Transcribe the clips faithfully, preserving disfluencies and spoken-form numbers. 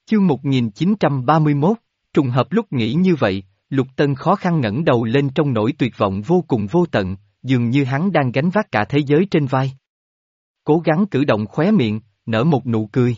Chương một nghìn chín trăm ba mươi mốt, trùng hợp lúc nghĩ như vậy, Lục Tân khó khăn ngẩng đầu lên trong nỗi tuyệt vọng vô cùng vô tận, dường như hắn đang gánh vác cả thế giới trên vai. Cố gắng cử động khóe miệng, nở một nụ cười.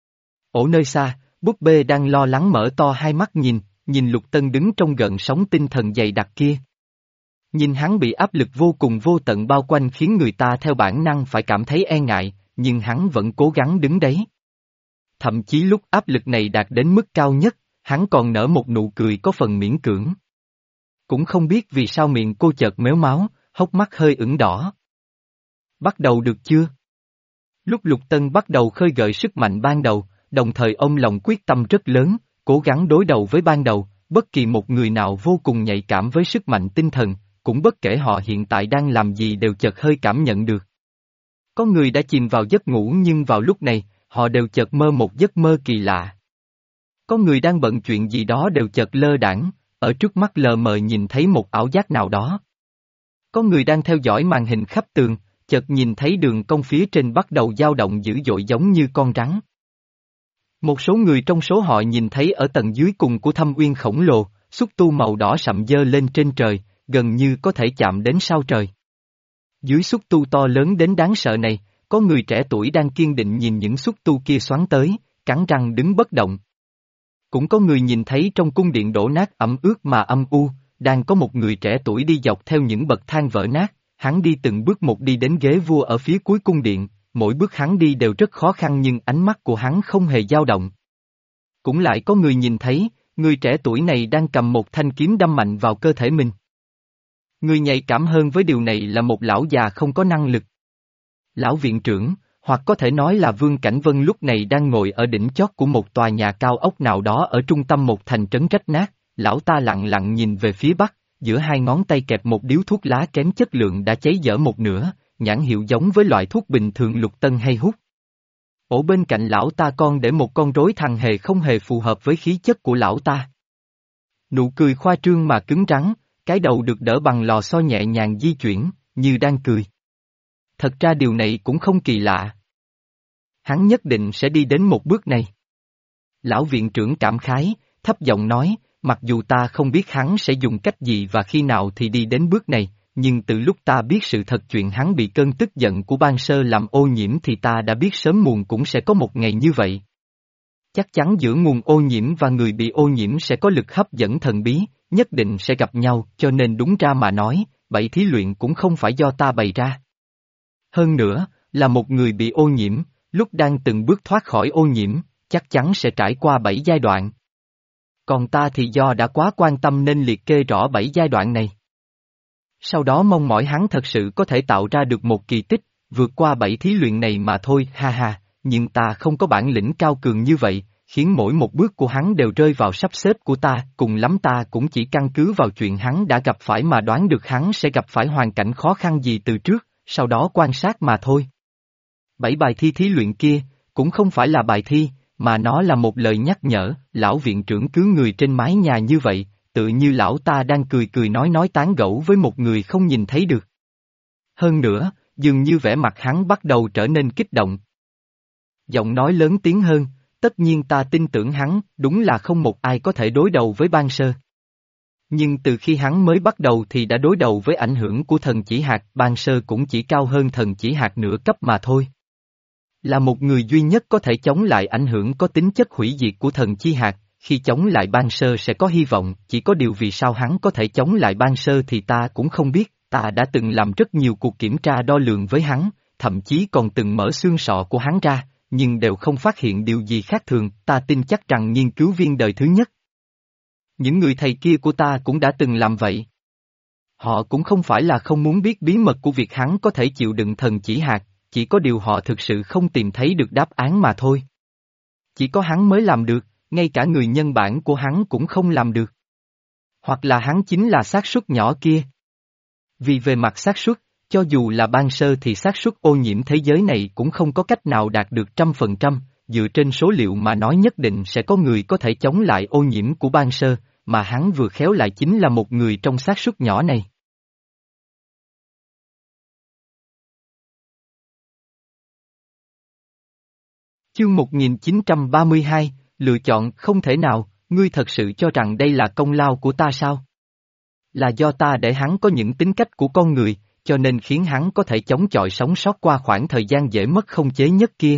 Ở nơi xa, búp bê đang lo lắng mở to hai mắt nhìn, nhìn Lục Tân đứng trong gợn sóng tinh thần dày đặc kia. Nhìn hắn bị áp lực vô cùng vô tận bao quanh khiến người ta theo bản năng phải cảm thấy e ngại, nhưng hắn vẫn cố gắng đứng đấy. Thậm chí lúc áp lực này đạt đến mức cao nhất, hắn còn nở một nụ cười có phần miễn cưỡng. Cũng không biết vì sao miệng cô chợt méo máu, hốc mắt hơi ửng đỏ. Bắt đầu được chưa? Lúc Lục Tân bắt đầu khơi gợi sức mạnh ban đầu, đồng thời ông lòng quyết tâm rất lớn, cố gắng đối đầu với ban đầu, bất kỳ một người nào vô cùng nhạy cảm với sức mạnh tinh thần, cũng bất kể họ hiện tại đang làm gì đều chợt hơi cảm nhận được. Có người đã chìm vào giấc ngủ nhưng vào lúc này, họ đều chợt mơ một giấc mơ kỳ lạ. Có người đang bận chuyện gì đó đều chợt lơ đãng, ở trước mắt lờ mờ nhìn thấy một ảo giác nào đó. Có người đang theo dõi màn hình khắp tường, chợt nhìn thấy đường cong phía trên bắt đầu dao động dữ dội giống như con rắn. Một số người trong số họ nhìn thấy ở tầng dưới cùng của thâm uyên khổng lồ, xúc tu màu đỏ sậm dơ lên trên trời, gần như có thể chạm đến sao trời. Dưới xúc tu to lớn đến đáng sợ này, có người trẻ tuổi đang kiên định nhìn những xúc tu kia xoắn tới, cắn răng đứng bất động. Cũng có người nhìn thấy trong cung điện đổ nát ẩm ướt mà âm u, đang có một người trẻ tuổi đi dọc theo những bậc thang vỡ nát, hắn đi từng bước một đi đến ghế vua ở phía cuối cung điện, mỗi bước hắn đi đều rất khó khăn nhưng ánh mắt của hắn không hề dao động. Cũng lại có người nhìn thấy, người trẻ tuổi này đang cầm một thanh kiếm đâm mạnh vào cơ thể mình. Người nhạy cảm hơn với điều này là một lão già không có năng lực. Lão viện trưởng, hoặc có thể nói là Vương Cảnh Vân lúc này đang ngồi ở đỉnh chót của một tòa nhà cao ốc nào đó ở trung tâm một thành trấn rách nát, lão ta lặng lặng nhìn về phía bắc, giữa hai ngón tay kẹp một điếu thuốc lá kém chất lượng đã cháy dở một nửa, nhãn hiệu giống với loại thuốc bình thường Lục Tân hay hút. Ở bên cạnh lão ta con để một con rối thằng hề không hề phù hợp với khí chất của lão ta. Nụ cười khoa trương mà cứng rắn, cái đầu được đỡ bằng lò xo nhẹ nhàng di chuyển, như đang cười. Thật ra điều này cũng không kỳ lạ. Hắn nhất định sẽ đi đến một bước này. Lão viện trưởng cảm khái, thấp giọng nói, mặc dù ta không biết hắn sẽ dùng cách gì và khi nào thì đi đến bước này, nhưng từ lúc ta biết sự thật chuyện hắn bị cơn tức giận của Ban Sơ làm ô nhiễm thì ta đã biết sớm muộn cũng sẽ có một ngày như vậy. Chắc chắn giữa nguồn ô nhiễm và người bị ô nhiễm sẽ có lực hấp dẫn thần bí, nhất định sẽ gặp nhau, cho nên đúng ra mà nói, bảy thí luyện cũng không phải do ta bày ra. Hơn nữa, là một người bị ô nhiễm, lúc đang từng bước thoát khỏi ô nhiễm, chắc chắn sẽ trải qua bảy giai đoạn. Còn ta thì do đã quá quan tâm nên liệt kê rõ bảy giai đoạn này. Sau đó mong mỏi hắn thật sự có thể tạo ra được một kỳ tích, vượt qua bảy thí luyện này mà thôi, ha ha, nhưng ta không có bản lĩnh cao cường như vậy, khiến mỗi một bước của hắn đều rơi vào sắp xếp của ta, cùng lắm ta cũng chỉ căn cứ vào chuyện hắn đã gặp phải mà đoán được hắn sẽ gặp phải hoàn cảnh khó khăn gì từ trước, sau đó quan sát mà thôi. Bảy bài thi thí luyện kia, cũng không phải là bài thi, mà nó là một lời nhắc nhở, lão viện trưởng cứ người trên mái nhà như vậy, tự như lão ta đang cười cười nói nói tán gẫu với một người không nhìn thấy được. Hơn nữa, dường như vẻ mặt hắn bắt đầu trở nên kích động. Giọng nói lớn tiếng hơn, tất nhiên ta tin tưởng hắn, đúng là không một ai có thể đối đầu với Ban Sơ. Nhưng từ khi hắn mới bắt đầu thì đã đối đầu với ảnh hưởng của thần chỉ hạt, Ban Sơ cũng chỉ cao hơn thần chỉ hạt nửa cấp mà thôi. Là một người duy nhất có thể chống lại ảnh hưởng có tính chất hủy diệt của thần chi hạt, khi chống lại Ban Sơ sẽ có hy vọng, chỉ có điều vì sao hắn có thể chống lại Ban Sơ thì ta cũng không biết, ta đã từng làm rất nhiều cuộc kiểm tra đo lường với hắn, thậm chí còn từng mở xương sọ của hắn ra, nhưng đều không phát hiện điều gì khác thường, ta tin chắc rằng nghiên cứu viên đời thứ nhất. Những người thầy kia của ta cũng đã từng làm vậy. Họ cũng không phải là không muốn biết bí mật của việc hắn có thể chịu đựng thần chỉ hạt, chỉ có điều họ thực sự không tìm thấy được đáp án mà thôi. Chỉ có hắn mới làm được, ngay cả người nhân bản của hắn cũng không làm được. Hoặc là hắn chính là xác suất nhỏ kia. Vì về mặt xác suất, cho dù là Ban Sơ thì xác suất ô nhiễm thế giới này cũng không có cách nào đạt được trăm phần trăm, dựa trên số liệu mà nói nhất định sẽ có người có thể chống lại ô nhiễm của Ban Sơ, mà hắn vừa khéo lại chính là một người trong xác suất nhỏ này. Chương một nghìn chín trăm ba mươi hai, Lựa chọn không thể nào, ngươi thật sự cho rằng đây là công lao của ta sao? Là do ta để hắn có những tính cách của con người, cho nên khiến hắn có thể chống chọi sống sót qua khoảng thời gian dễ mất không chế nhất kia.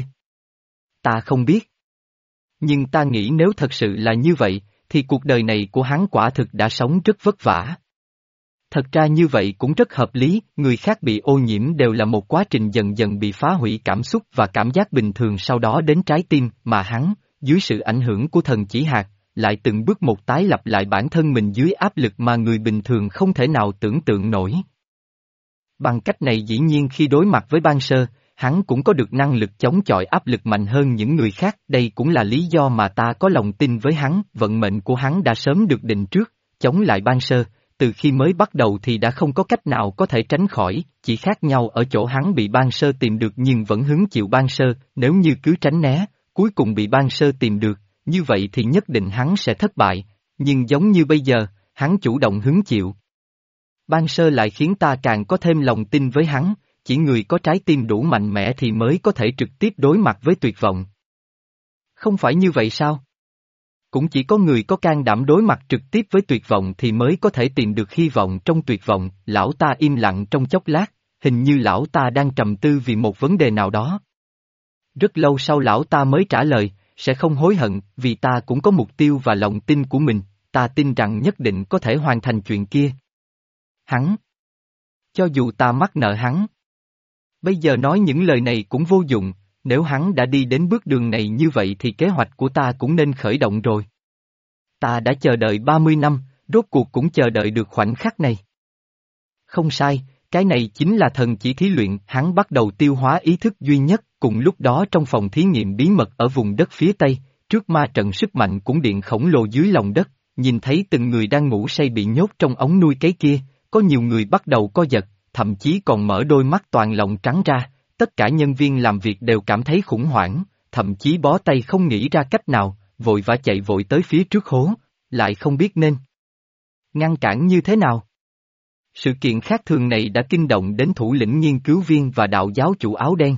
Ta không biết. Nhưng ta nghĩ nếu thật sự là như vậy, thì cuộc đời này của hắn quả thực đã sống rất vất vả. Thật ra như vậy cũng rất hợp lý, người khác bị ô nhiễm đều là một quá trình dần dần bị phá hủy cảm xúc và cảm giác bình thường sau đó đến trái tim, mà hắn, dưới sự ảnh hưởng của thần chỉ hạt, lại từng bước một tái lập lại bản thân mình dưới áp lực mà người bình thường không thể nào tưởng tượng nổi. Bằng cách này dĩ nhiên khi đối mặt với Ban Sơ, hắn cũng có được năng lực chống chọi áp lực mạnh hơn những người khác, đây cũng là lý do mà ta có lòng tin với hắn, vận mệnh của hắn đã sớm được định trước, chống lại Ban Sơ, từ khi mới bắt đầu thì đã không có cách nào có thể tránh khỏi, chỉ khác nhau ở chỗ hắn bị Ban Sơ tìm được nhưng vẫn hứng chịu Ban Sơ, nếu như cứ tránh né, cuối cùng bị Ban Sơ tìm được, như vậy thì nhất định hắn sẽ thất bại, nhưng giống như bây giờ, hắn chủ động hứng chịu. Ban Sơ lại khiến ta càng có thêm lòng tin với hắn, chỉ người có trái tim đủ mạnh mẽ thì mới có thể trực tiếp đối mặt với tuyệt vọng. Không phải như vậy sao? Cũng chỉ có người có can đảm đối mặt trực tiếp với tuyệt vọng thì mới có thể tìm được hy vọng trong tuyệt vọng. Lão ta im lặng trong chốc lát, hình như lão ta đang trầm tư vì một vấn đề nào đó. Rất lâu sau lão ta mới trả lời, sẽ không hối hận, vì ta cũng có mục tiêu và lòng tin của mình, ta tin rằng nhất định có thể hoàn thành chuyện kia. Hắn. Cho dù ta mắc nợ hắn. Bây giờ nói những lời này cũng vô dụng, nếu hắn đã đi đến bước đường này như vậy thì kế hoạch của ta cũng nên khởi động rồi. Ta đã chờ đợi ba mươi năm, rốt cuộc cũng chờ đợi được khoảnh khắc này. Không sai, cái này chính là thần chỉ thí luyện, hắn bắt đầu tiêu hóa ý thức duy nhất, cùng lúc đó trong phòng thí nghiệm bí mật ở vùng đất phía Tây, trước ma trận sức mạnh cũng điện khổng lồ dưới lòng đất, nhìn thấy từng người đang ngủ say bị nhốt trong ống nuôi cấy kia, có nhiều người bắt đầu co giật, thậm chí còn mở đôi mắt toàn lòng trắng ra, tất cả nhân viên làm việc đều cảm thấy khủng hoảng, thậm chí bó tay không nghĩ ra cách nào, vội vã chạy vội tới phía trước hố, lại không biết nên ngăn cản như thế nào. Sự kiện khác thường này đã kinh động đến thủ lĩnh nghiên cứu viên và đạo giáo chủ áo đen.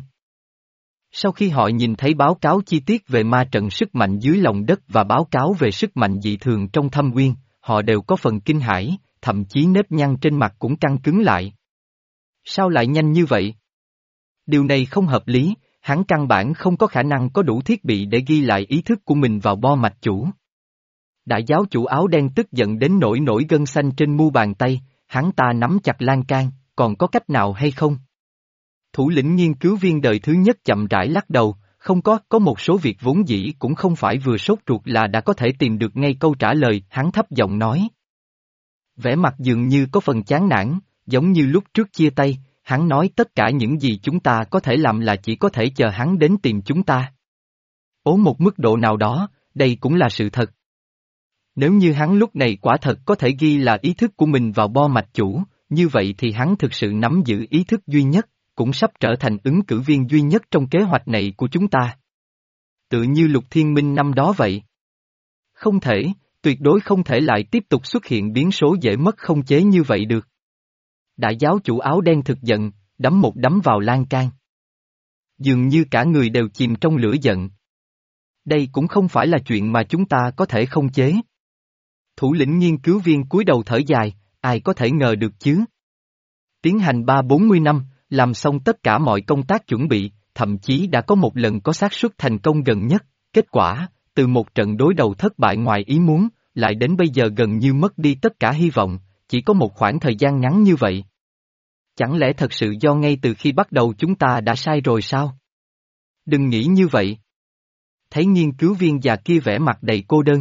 Sau khi họ nhìn thấy báo cáo chi tiết về ma trận sức mạnh dưới lòng đất và báo cáo về sức mạnh dị thường trong thâm uyên, họ đều có phần kinh hãi, thậm chí nếp nhăn trên mặt cũng căng cứng lại. Sao lại nhanh như vậy? Điều này không hợp lý, hắn căn bản không có khả năng có đủ thiết bị để ghi lại ý thức của mình vào bo mạch chủ. Đại giáo chủ áo đen tức giận đến nỗi nổi gân xanh trên mu bàn tay, hắn ta nắm chặt lan can, còn có cách nào hay không? Thủ lĩnh nghiên cứu viên đời thứ nhất chậm rãi lắc đầu, không có, có một số việc vốn dĩ cũng không phải vừa sốt ruột là đã có thể tìm được ngay câu trả lời, hắn thấp giọng nói. Vẻ mặt dường như có phần chán nản, giống như lúc trước chia tay, hắn nói tất cả những gì chúng ta có thể làm là chỉ có thể chờ hắn đến tìm chúng ta. Ố một mức độ nào đó, đây cũng là sự thật. Nếu như hắn lúc này quả thật có thể ghi là ý thức của mình vào bo mạch chủ, như vậy thì hắn thực sự nắm giữ ý thức duy nhất, cũng sắp trở thành ứng cử viên duy nhất trong kế hoạch này của chúng ta. Tự như Lục Thiên Minh năm đó vậy. Không thể, tuyệt đối không thể lại tiếp tục xuất hiện biến số dễ mất không chế như vậy được. Đại giáo chủ áo đen thực giận, đấm một đấm vào lan can. Dường như cả người đều chìm trong lửa giận. Đây cũng không phải là chuyện mà chúng ta có thể không chế. Thủ lĩnh nghiên cứu viên cúi đầu thở dài, ai có thể ngờ được chứ? Tiến hành ba bốn mươi năm, làm xong tất cả mọi công tác chuẩn bị, thậm chí đã có một lần có xác suất thành công gần nhất, kết quả, từ một trận đối đầu thất bại ngoài ý muốn, lại đến bây giờ gần như mất đi tất cả hy vọng, chỉ có một khoảng thời gian ngắn như vậy. Chẳng lẽ thật sự do ngay từ khi bắt đầu chúng ta đã sai rồi sao? Đừng nghĩ như vậy. Thấy nghiên cứu viên già kia vẻ mặt đầy cô đơn.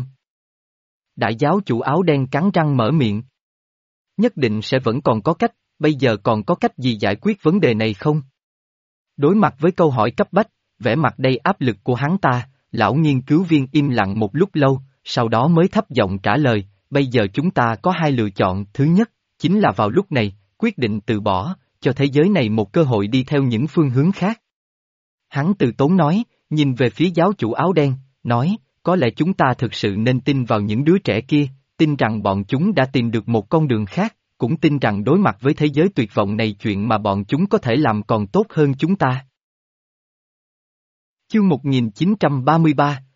Đại giáo chủ áo đen cắn răng mở miệng. Nhất định sẽ vẫn còn có cách, bây giờ còn có cách gì giải quyết vấn đề này không? Đối mặt với câu hỏi cấp bách, vẻ mặt đầy áp lực của hắn ta, lão nghiên cứu viên im lặng một lúc lâu, sau đó mới thấp giọng trả lời, bây giờ chúng ta có hai lựa chọn, thứ nhất, chính là vào lúc này, quyết định từ bỏ, cho thế giới này một cơ hội đi theo những phương hướng khác. Hắn từ tốn nói, nhìn về phía giáo chủ áo đen, nói, có lẽ chúng ta thực sự nên tin vào những đứa trẻ kia, tin rằng bọn chúng đã tìm được một con đường khác, cũng tin rằng đối mặt với thế giới tuyệt vọng này chuyện mà bọn chúng có thể làm còn tốt hơn chúng ta. Chương một nghìn chín trăm ba mươi ba,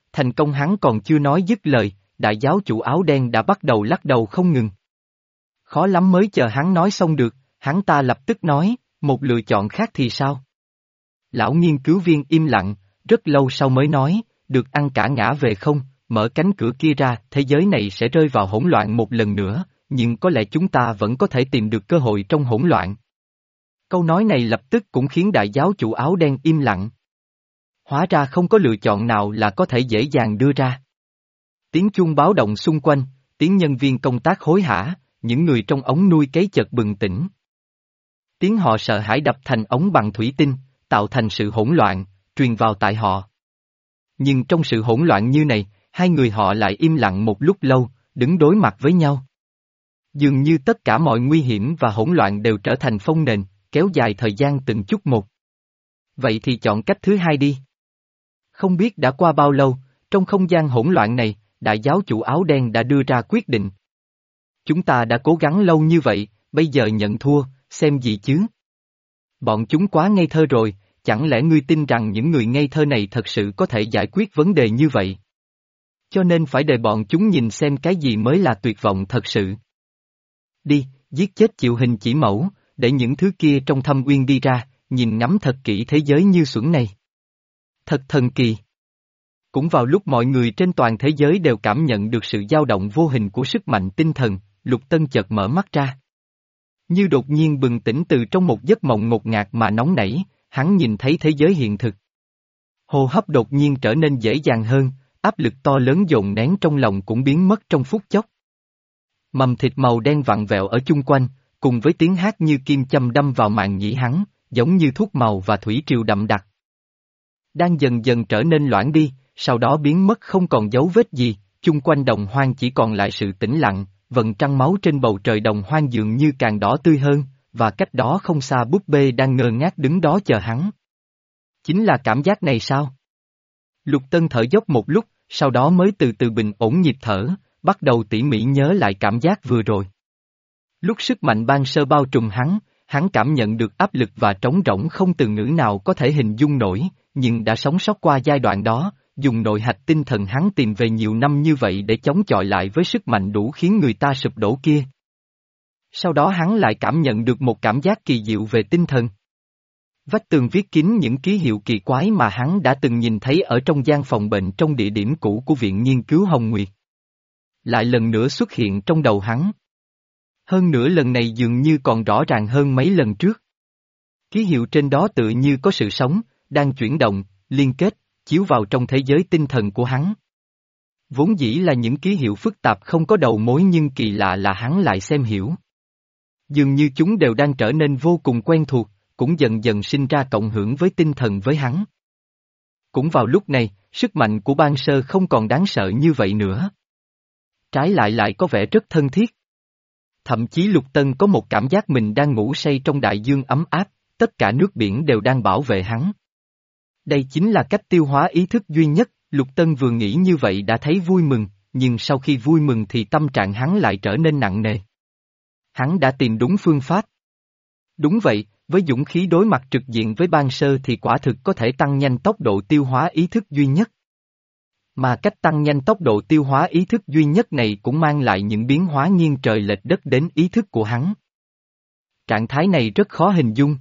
thành công hắn còn chưa nói dứt lời, đại giáo chủ áo đen đã bắt đầu lắc đầu không ngừng. Khó lắm mới chờ hắn nói xong được, hắn ta lập tức nói, một lựa chọn khác thì sao? Lão nghiên cứu viên im lặng, rất lâu sau mới nói, được ăn cả ngã về không, mở cánh cửa kia ra, thế giới này sẽ rơi vào hỗn loạn một lần nữa, nhưng có lẽ chúng ta vẫn có thể tìm được cơ hội trong hỗn loạn. Câu nói này lập tức cũng khiến đại giáo chủ áo đen im lặng. Hóa ra không có lựa chọn nào là có thể dễ dàng đưa ra. Tiếng chuông báo động xung quanh, tiếng nhân viên công tác hối hả, những người trong ống nuôi cấy chợt bừng tỉnh. Tiếng họ sợ hãi đập thành ống bằng thủy tinh, tạo thành sự hỗn loạn, truyền vào tại họ. Nhưng trong sự hỗn loạn như này, hai người họ lại im lặng một lúc lâu, đứng đối mặt với nhau. Dường như tất cả mọi nguy hiểm và hỗn loạn đều trở thành phông nền, kéo dài thời gian từng chút một. Vậy thì chọn cách thứ hai đi. Không biết đã qua bao lâu, trong không gian hỗn loạn này, đại giáo chủ áo đen đã đưa ra quyết định. Chúng ta đã cố gắng lâu như vậy, bây giờ nhận thua, xem gì chứ? Bọn chúng quá ngây thơ rồi, chẳng lẽ ngươi tin rằng những người ngây thơ này thật sự có thể giải quyết vấn đề như vậy? Cho nên phải để bọn chúng nhìn xem cái gì mới là tuyệt vọng thật sự. Đi, giết chết chịu hình chỉ mẫu, để những thứ kia trong thâm uyên đi ra, nhìn ngắm thật kỹ thế giới như xuẩn này. Thật thần kỳ. Cũng vào lúc mọi người trên toàn thế giới đều cảm nhận được sự dao động vô hình của sức mạnh tinh thần, Lục Tân chợt mở mắt ra. Như đột nhiên bừng tỉnh từ trong một giấc mộng ngột ngạt mà nóng nảy, hắn nhìn thấy thế giới hiện thực. Hô hấp đột nhiên trở nên dễ dàng hơn, áp lực to lớn dồn nén trong lòng cũng biến mất trong phút chốc. Mầm thịt màu đen vặn vẹo ở chung quanh, cùng với tiếng hát như kim châm đâm vào màng nhĩ hắn, giống như thuốc màu và thủy triều đậm đặc. Đang dần dần trở nên loãng đi, sau đó biến mất không còn dấu vết gì, chung quanh đồng hoang chỉ còn lại sự tĩnh lặng, vầng trăng máu trên bầu trời đồng hoang dường như càng đỏ tươi hơn, và cách đó không xa búp bê đang ngơ ngác đứng đó chờ hắn. Chính là cảm giác này sao? Lục Tân thở dốc một lúc, sau đó mới từ từ bình ổn nhịp thở, bắt đầu tỉ mỉ nhớ lại cảm giác vừa rồi. Lúc sức mạnh ban sơ bao trùm hắn, hắn cảm nhận được áp lực và trống rỗng không từ ngữ nào có thể hình dung nổi, nhưng đã sống sót qua giai đoạn đó, dùng nội hạch tinh thần hắn tìm về nhiều năm như vậy để chống chọi lại với sức mạnh đủ khiến người ta sụp đổ kia. Sau đó hắn lại cảm nhận được một cảm giác kỳ diệu về tinh thần. Vách tường viết kín những ký hiệu kỳ quái mà hắn đã từng nhìn thấy ở trong gian phòng bệnh trong địa điểm cũ của Viện Nghiên cứu Hồng Nguyệt. Lại lần nữa xuất hiện trong đầu hắn. Hơn nữa lần này dường như còn rõ ràng hơn mấy lần trước. Ký hiệu trên đó tự như có sự sống, đang chuyển động, liên kết, chiếu vào trong thế giới tinh thần của hắn. Vốn dĩ là những ký hiệu phức tạp không có đầu mối nhưng kỳ lạ là hắn lại xem hiểu. Dường như chúng đều đang trở nên vô cùng quen thuộc, cũng dần dần sinh ra cộng hưởng với tinh thần với hắn. Cũng vào lúc này, sức mạnh của ban sơ không còn đáng sợ như vậy nữa. Trái lại lại có vẻ rất thân thiết. Thậm chí Lục Tân có một cảm giác mình đang ngủ say trong đại dương ấm áp, tất cả nước biển đều đang bảo vệ hắn. Đây chính là cách tiêu hóa ý thức duy nhất, Lục Tân vừa nghĩ như vậy đã thấy vui mừng, nhưng sau khi vui mừng thì tâm trạng hắn lại trở nên nặng nề. Hắn đã tìm đúng phương pháp. Đúng vậy, với dũng khí đối mặt trực diện với ban sơ thì quả thực có thể tăng nhanh tốc độ tiêu hóa ý thức duy nhất. Mà cách tăng nhanh tốc độ tiêu hóa ý thức duy nhất này cũng mang lại những biến hóa nghiêng trời lệch đất đến ý thức của hắn. Trạng thái này rất khó hình dung.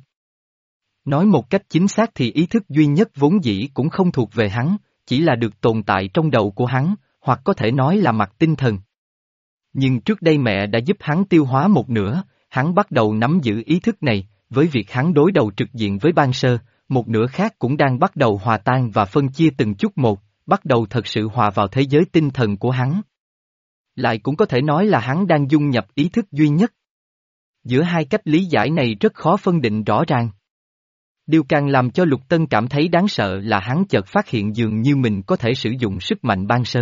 Nói một cách chính xác thì ý thức duy nhất vốn dĩ cũng không thuộc về hắn, chỉ là được tồn tại trong đầu của hắn, hoặc có thể nói là mặt tinh thần. Nhưng trước đây mẹ đã giúp hắn tiêu hóa một nửa, hắn bắt đầu nắm giữ ý thức này, với việc hắn đối đầu trực diện với ban sơ, một nửa khác cũng đang bắt đầu hòa tan và phân chia từng chút một, bắt đầu thật sự hòa vào thế giới tinh thần của hắn. Lại cũng có thể nói là hắn đang dung nhập ý thức duy nhất. Giữa hai cách lý giải này rất khó phân định rõ ràng. Điều càng làm cho Lục Tân cảm thấy đáng sợ là hắn chợt phát hiện dường như mình có thể sử dụng sức mạnh ban sơ.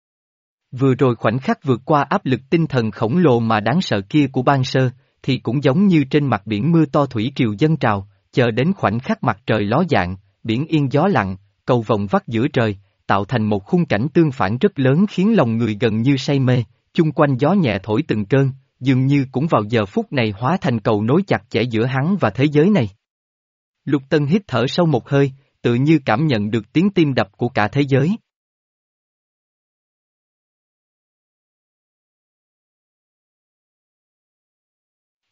Vừa rồi khoảnh khắc vượt qua áp lực tinh thần khổng lồ mà đáng sợ kia của ban sơ, thì cũng giống như trên mặt biển mưa to thủy triều dâng trào, chờ đến khoảnh khắc mặt trời ló dạng, biển yên gió lặng, cầu vồng vắt giữa trời, tạo thành một khung cảnh tương phản rất lớn khiến lòng người gần như say mê, chung quanh gió nhẹ thổi từng cơn, dường như cũng vào giờ phút này hóa thành cầu nối chặt chẽ giữa hắn và thế giới này. Lục Tân hít thở sâu một hơi, tự như cảm nhận được tiếng tim đập của cả thế giới.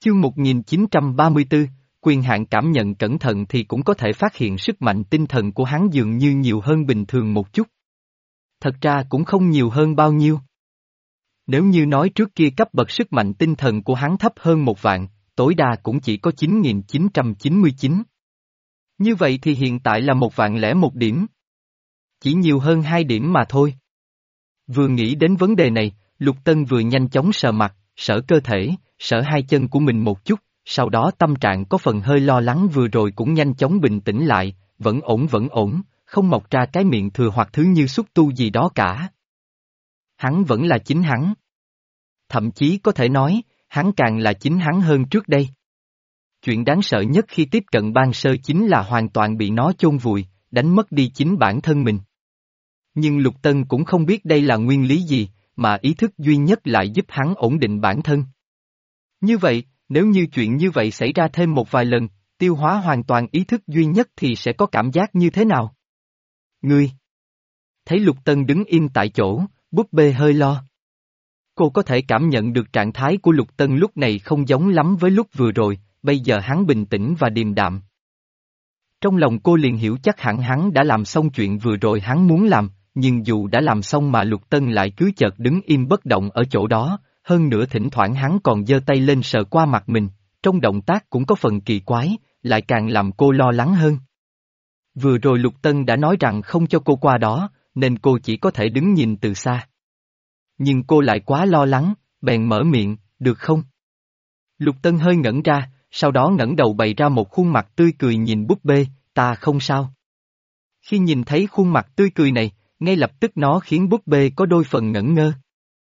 Chương một nghìn chín trăm ba mươi tư, quyền hạn cảm nhận cẩn thận thì cũng có thể phát hiện sức mạnh tinh thần của hắn dường như nhiều hơn bình thường một chút. Thật ra cũng không nhiều hơn bao nhiêu. Nếu như nói trước kia cấp bậc sức mạnh tinh thần của hắn thấp hơn một vạn, tối đa cũng chỉ có chín nghìn chín trăm chín mươi chín. Như vậy thì hiện tại là một vạn lẻ một điểm. Chỉ nhiều hơn hai điểm mà thôi. Vừa nghĩ đến vấn đề này, Lục Tân vừa nhanh chóng sờ mặt, sờ cơ thể, sờ hai chân của mình một chút, sau đó tâm trạng có phần hơi lo lắng vừa rồi cũng nhanh chóng bình tĩnh lại, vẫn ổn vẫn ổn, không mọc ra cái miệng thừa hoặc thứ như xúc tu gì đó cả. Hắn vẫn là chính hắn. Thậm chí có thể nói, hắn càng là chính hắn hơn trước đây. Chuyện đáng sợ nhất khi tiếp cận ban sơ chính là hoàn toàn bị nó chôn vùi, đánh mất đi chính bản thân mình. Nhưng Lục Tân cũng không biết đây là nguyên lý gì, mà ý thức duy nhất lại giúp hắn ổn định bản thân. Như vậy, nếu như chuyện như vậy xảy ra thêm một vài lần, tiêu hóa hoàn toàn ý thức duy nhất thì sẽ có cảm giác như thế nào? Ngươi! Thấy Lục Tân đứng im tại chỗ, búp bê hơi lo. Cô có thể cảm nhận được trạng thái của Lục Tân lúc này không giống lắm với lúc vừa rồi, bây giờ hắn bình tĩnh và điềm đạm. Trong lòng cô liền hiểu chắc hẳn hắn đã làm xong chuyện vừa rồi hắn muốn làm, nhưng dù đã làm xong mà Lục Tân lại cứ chợt đứng im bất động ở chỗ đó, hơn nữa thỉnh thoảng hắn còn giơ tay lên sờ qua mặt mình, trong động tác cũng có phần kỳ quái, lại càng làm cô lo lắng hơn. Vừa rồi Lục Tân đã nói rằng không cho cô qua đó, nên cô chỉ có thể đứng nhìn từ xa. Nhưng cô lại quá lo lắng, bèn mở miệng, được không? Lục Tân hơi ngẩn ra, sau đó ngẩng đầu bày ra một khuôn mặt tươi cười nhìn búp bê, ta không sao. Khi nhìn thấy khuôn mặt tươi cười này, ngay lập tức nó khiến búp bê có đôi phần ngẩn ngơ.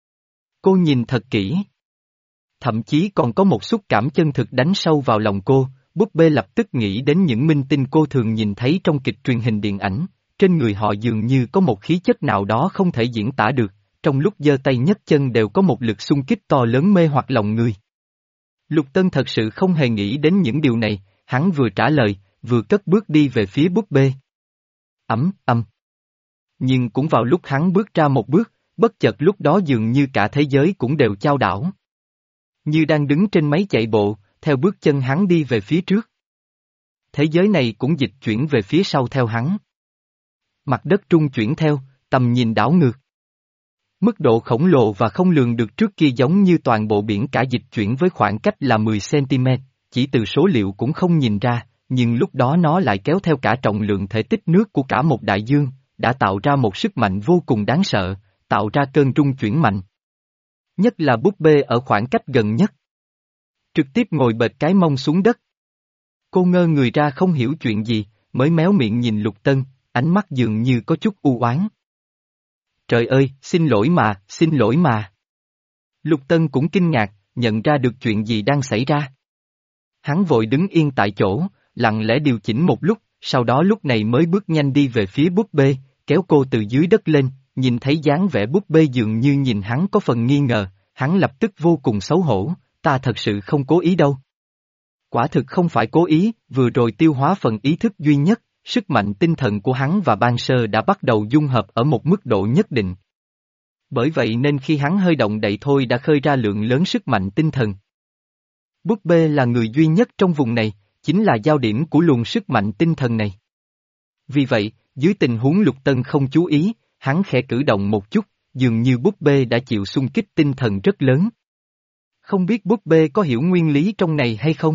Cô nhìn thật kỹ. Thậm chí còn có một xúc cảm chân thực đánh sâu vào lòng cô, búp bê lập tức nghĩ đến những minh tinh cô thường nhìn thấy trong kịch truyền hình điện ảnh, trên người họ dường như có một khí chất nào đó không thể diễn tả được, trong lúc giơ tay nhấc chân đều có một lực xung kích to lớn mê hoặc lòng người. Lục Tân thật sự không hề nghĩ đến những điều này, hắn vừa trả lời, vừa cất bước đi về phía búp bê. Ấm, ầm. Nhưng cũng vào lúc hắn bước ra một bước, bất chợt lúc đó dường như cả thế giới cũng đều chao đảo. Như đang đứng trên máy chạy bộ, theo bước chân hắn đi về phía trước. Thế giới này cũng dịch chuyển về phía sau theo hắn. Mặt đất trung chuyển theo, tầm nhìn đảo ngược. Mức độ khổng lồ và không lường được trước kia giống như toàn bộ biển cả dịch chuyển với khoảng cách là mười xăng-ti-mét, chỉ từ số liệu cũng không nhìn ra, nhưng lúc đó nó lại kéo theo cả trọng lượng thể tích nước của cả một đại dương, đã tạo ra một sức mạnh vô cùng đáng sợ, tạo ra cơn rung chuyển mạnh. Nhất là búp bê ở khoảng cách gần nhất. Trực tiếp ngồi bệt cái mông xuống đất. Cô ngơ người ra không hiểu chuyện gì, mới méo miệng nhìn Lục Tân, ánh mắt dường như có chút u oán. Trời ơi, xin lỗi mà, xin lỗi mà. Lục Tân cũng kinh ngạc, nhận ra được chuyện gì đang xảy ra. Hắn vội đứng yên tại chỗ, lặng lẽ điều chỉnh một lúc, sau đó lúc này mới bước nhanh đi về phía búp bê, kéo cô từ dưới đất lên, nhìn thấy dáng vẻ búp bê dường như nhìn hắn có phần nghi ngờ, hắn lập tức vô cùng xấu hổ, ta thật sự không cố ý đâu. Quả thực không phải cố ý, vừa rồi tiêu hóa phần ý thức duy nhất, sức mạnh tinh thần của hắn và ban sơ đã bắt đầu dung hợp ở một mức độ nhất định. Bởi vậy nên khi hắn hơi động đậy thôi đã khơi ra lượng lớn sức mạnh tinh thần. Búp bê là người duy nhất trong vùng này, chính là giao điểm của luồng sức mạnh tinh thần này. Vì vậy, dưới tình huống Lục Tân không chú ý, hắn khẽ cử động một chút, dường như búp bê đã chịu xung kích tinh thần rất lớn. Không biết búp bê có hiểu nguyên lý trong này hay không?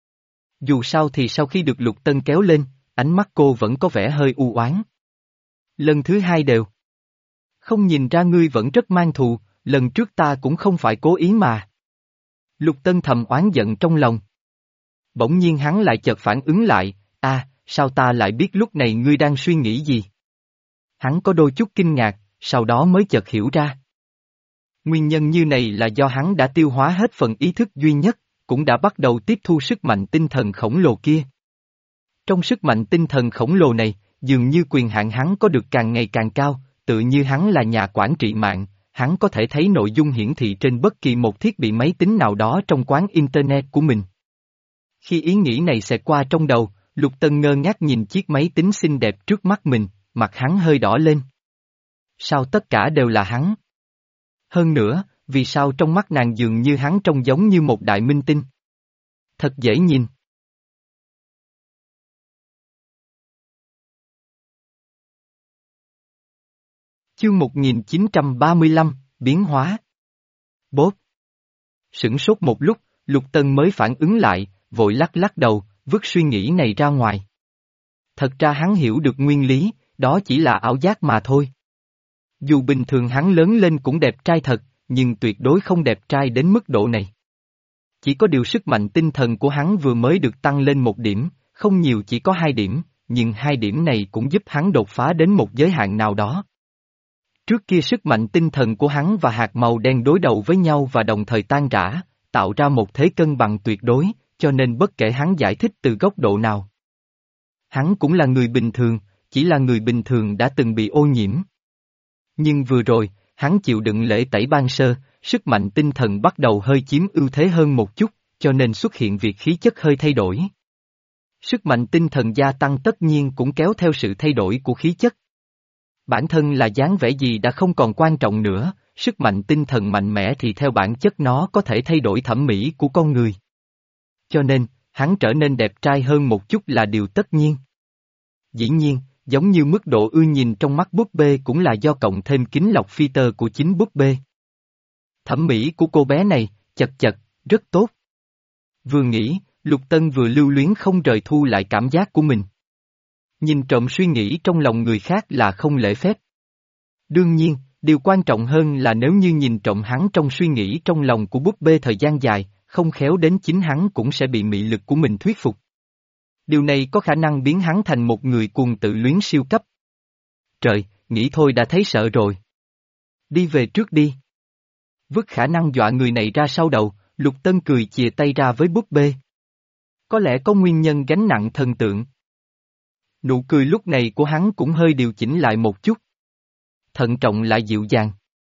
Dù sao thì sau khi được Lục Tân kéo lên, ánh mắt cô vẫn có vẻ hơi u oán. Lần thứ hai đều. Không nhìn ra ngươi vẫn rất mang thù, lần trước ta cũng không phải cố ý mà. Lục Tân thầm oán giận trong lòng. Bỗng nhiên hắn lại chợt phản ứng lại, à, sao ta lại biết lúc này ngươi đang suy nghĩ gì? Hắn có đôi chút kinh ngạc, sau đó mới chợt hiểu ra. Nguyên nhân như này là do hắn đã tiêu hóa hết phần ý thức duy nhất, cũng đã bắt đầu tiếp thu sức mạnh tinh thần khổng lồ kia. Trong sức mạnh tinh thần khổng lồ này, dường như quyền hạn hắn có được càng ngày càng cao, tự như hắn là nhà quản trị mạng, hắn có thể thấy nội dung hiển thị trên bất kỳ một thiết bị máy tính nào đó trong quán Internet của mình. Khi ý nghĩ này xẹt qua trong đầu, Lục Tân ngơ ngác nhìn chiếc máy tính xinh đẹp trước mắt mình, mặt hắn hơi đỏ lên. Sao tất cả đều là hắn? Hơn nữa, vì sao trong mắt nàng dường như hắn trông giống như một đại minh tinh? Thật dễ nhìn. Chương một nghìn chín trăm ba mươi lăm, biến hóa. Bốp. Sửng sốt một lúc, Lục Tân mới phản ứng lại, vội lắc lắc đầu, vứt suy nghĩ này ra ngoài. Thật ra hắn hiểu được nguyên lý, đó chỉ là ảo giác mà thôi. Dù bình thường hắn lớn lên cũng đẹp trai thật, nhưng tuyệt đối không đẹp trai đến mức độ này. Chỉ có điều sức mạnh tinh thần của hắn vừa mới được tăng lên một điểm, không nhiều chỉ có hai điểm, nhưng hai điểm này cũng giúp hắn đột phá đến một giới hạn nào đó. Trước kia sức mạnh tinh thần của hắn và hạt màu đen đối đầu với nhau và đồng thời tan rã, tạo ra một thế cân bằng tuyệt đối, cho nên bất kể hắn giải thích từ góc độ nào. Hắn cũng là người bình thường, chỉ là người bình thường đã từng bị ô nhiễm. Nhưng vừa rồi, hắn chịu đựng lễ tẩy ban sơ, sức mạnh tinh thần bắt đầu hơi chiếm ưu thế hơn một chút, cho nên xuất hiện việc khí chất hơi thay đổi. Sức mạnh tinh thần gia tăng tất nhiên cũng kéo theo sự thay đổi của khí chất. Bản thân là dáng vẻ gì đã không còn quan trọng nữa, sức mạnh tinh thần mạnh mẽ thì theo bản chất nó có thể thay đổi thẩm mỹ của con người. Cho nên, hắn trở nên đẹp trai hơn một chút là điều tất nhiên. Dĩ nhiên, giống như mức độ ưa nhìn trong mắt búp bê cũng là do cộng thêm kính lọc filter của chính búp bê. Thẩm mỹ của cô bé này, chật chật, rất tốt. Vừa nghĩ, Lục Tân vừa lưu luyến không rời thu lại cảm giác của mình. Nhìn trộm suy nghĩ trong lòng người khác là không lễ phép. Đương nhiên, điều quan trọng hơn là nếu như nhìn trộm hắn trong suy nghĩ trong lòng của búp bê thời gian dài, không khéo đến chính hắn cũng sẽ bị mị lực của mình thuyết phục. Điều này có khả năng biến hắn thành một người cuồng tự luyến siêu cấp. Trời, nghĩ thôi đã thấy sợ rồi. Đi về trước đi. Vứt khả năng dọa người này ra sau đầu, Lục Tân cười chìa tay ra với búp bê. Có lẽ có nguyên nhân gánh nặng thần tượng. Nụ cười lúc này của hắn cũng hơi điều chỉnh lại một chút. Thận trọng lại dịu dàng.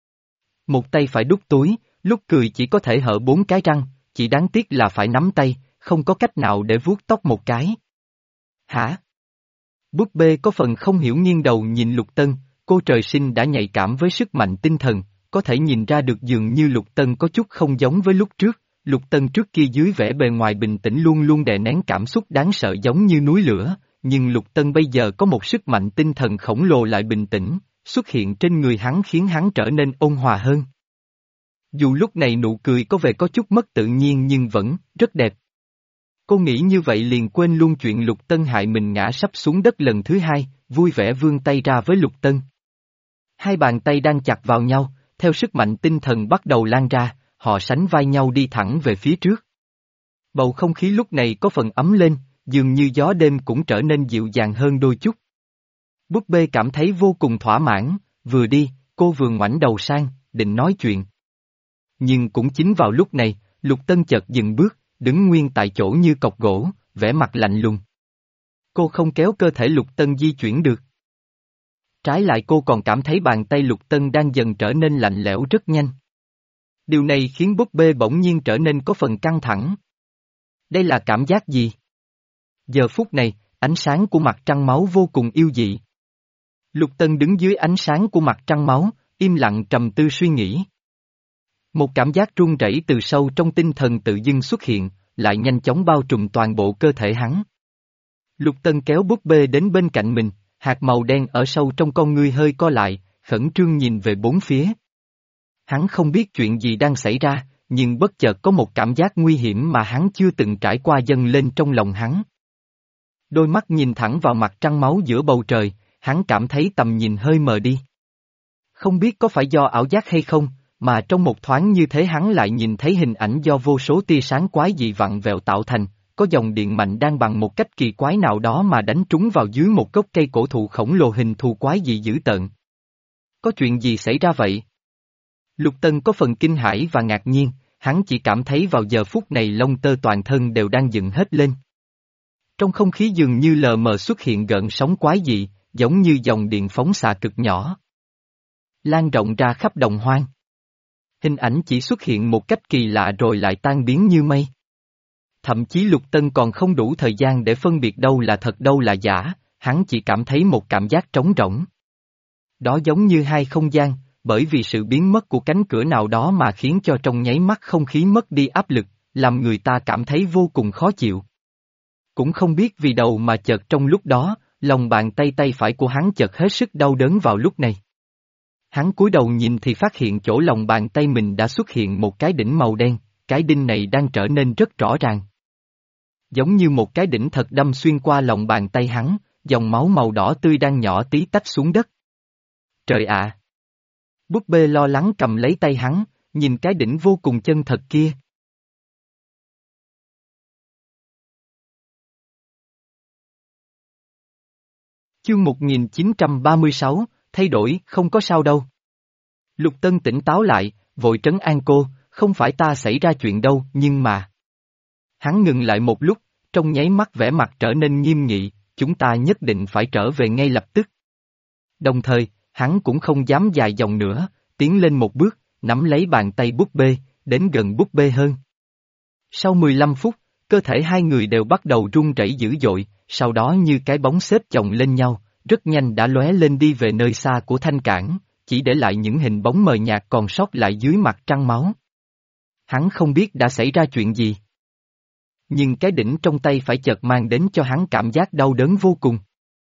Một tay phải đút túi, lúc cười chỉ có thể hở bốn cái răng, chỉ đáng tiếc là phải nắm tay, không có cách nào để vuốt tóc một cái. Hả? Búp bê có phần không hiểu nghiêng đầu nhìn Lục Tân, cô trời sinh đã nhạy cảm với sức mạnh tinh thần, có thể nhìn ra được dường như Lục Tân có chút không giống với lúc trước, Lục Tân trước kia dưới vẻ bề ngoài bình tĩnh luôn luôn đè nén cảm xúc đáng sợ giống như núi lửa, nhưng Lục Tân bây giờ có một sức mạnh tinh thần khổng lồ lại bình tĩnh, xuất hiện trên người hắn khiến hắn trở nên ôn hòa hơn. Dù lúc này nụ cười có vẻ có chút mất tự nhiên nhưng vẫn rất đẹp. Cô nghĩ như vậy liền quên luôn chuyện Lục Tân hại mình ngã sắp xuống đất lần thứ hai, vui vẻ vươn tay ra với Lục Tân. Hai bàn tay đang chặt vào nhau, theo sức mạnh tinh thần bắt đầu lan ra, họ sánh vai nhau đi thẳng về phía trước. Bầu không khí lúc này có phần ấm lên, dường như gió đêm cũng trở nên dịu dàng hơn đôi chút. Búp bê cảm thấy vô cùng thỏa mãn, vừa đi, cô vừa ngoảnh đầu sang, định nói chuyện. Nhưng cũng chính vào lúc này, Lục Tân chợt dừng bước, đứng nguyên tại chỗ như cọc gỗ, vẻ mặt lạnh lùng. Cô không kéo cơ thể Lục Tân di chuyển được. Trái lại cô còn cảm thấy bàn tay Lục Tân đang dần trở nên lạnh lẽo rất nhanh. Điều này khiến búp bê bỗng nhiên trở nên có phần căng thẳng. Đây là cảm giác gì? Giờ phút này, ánh sáng của mặt trăng máu vô cùng yêu dị. Lục Tân đứng dưới ánh sáng của mặt trăng máu, im lặng trầm tư suy nghĩ. Một cảm giác run rẩy từ sâu trong tinh thần tự dưng xuất hiện, lại nhanh chóng bao trùm toàn bộ cơ thể hắn. Lục Tân kéo búp bê đến bên cạnh mình, hạt màu đen ở sâu trong con ngươi hơi co lại, khẩn trương nhìn về bốn phía. Hắn không biết chuyện gì đang xảy ra, nhưng bất chợt có một cảm giác nguy hiểm mà hắn chưa từng trải qua dâng lên trong lòng hắn. Đôi mắt nhìn thẳng vào mặt trăng máu giữa bầu trời, hắn cảm thấy tầm nhìn hơi mờ đi. Không biết có phải do ảo giác hay không, mà trong một thoáng như thế hắn lại nhìn thấy hình ảnh do vô số tia sáng quái dị vặn vẹo tạo thành, có dòng điện mạnh đang bằng một cách kỳ quái nào đó mà đánh trúng vào dưới một gốc cây cổ thụ khổng lồ hình thù quái dị dữ tợn. Có chuyện gì xảy ra vậy? Lục Tân có phần kinh hãi và ngạc nhiên, hắn chỉ cảm thấy vào giờ phút này lông tơ toàn thân đều đang dựng hết lên. Trong không khí dường như lờ mờ xuất hiện gợn sóng quái dị, giống như dòng điện phóng xạ cực nhỏ. Lan rộng ra khắp đồng hoang. Hình ảnh chỉ xuất hiện một cách kỳ lạ rồi lại tan biến như mây. Thậm chí Lục Tân còn không đủ thời gian để phân biệt đâu là thật đâu là giả, hắn chỉ cảm thấy một cảm giác trống rỗng. Đó giống như hai không gian, bởi vì sự biến mất của cánh cửa nào đó mà khiến cho trong nháy mắt không khí mất đi áp lực, làm người ta cảm thấy vô cùng khó chịu. Cũng không biết vì đâu mà chợt trong lúc đó, lòng bàn tay tay phải của hắn chợt hết sức đau đớn vào lúc này. Hắn cúi đầu nhìn thì phát hiện chỗ lòng bàn tay mình đã xuất hiện một cái đỉnh màu đen, cái đinh này đang trở nên rất rõ ràng. Giống như một cái đỉnh thật đâm xuyên qua lòng bàn tay hắn, dòng máu màu đỏ tươi đang nhỏ tí tách xuống đất. Trời ạ! Búp bê lo lắng cầm lấy tay hắn, nhìn cái đỉnh vô cùng chân thật kia. Chương một nghìn chín trăm ba mươi sáu, thay đổi, không có sao đâu. Lục Tân tỉnh táo lại, vội trấn an cô, không phải ta xảy ra chuyện đâu, nhưng mà... Hắn ngừng lại một lúc, trong nháy mắt vẻ mặt trở nên nghiêm nghị, chúng ta nhất định phải trở về ngay lập tức. Đồng thời, hắn cũng không dám dài dòng nữa, tiến lên một bước, nắm lấy bàn tay búp bê, đến gần búp bê hơn. Sau mười lăm phút, cơ thể hai người đều bắt đầu run rẩy dữ dội, sau đó như cái bóng xếp chồng lên nhau, rất nhanh đã lóe lên đi về nơi xa của thanh cảng, chỉ để lại những hình bóng mờ nhạt còn sót lại dưới mặt trăng máu. Hắn không biết đã xảy ra chuyện gì. Nhưng cái đỉnh trong tay phải chợt mang đến cho hắn cảm giác đau đớn vô cùng.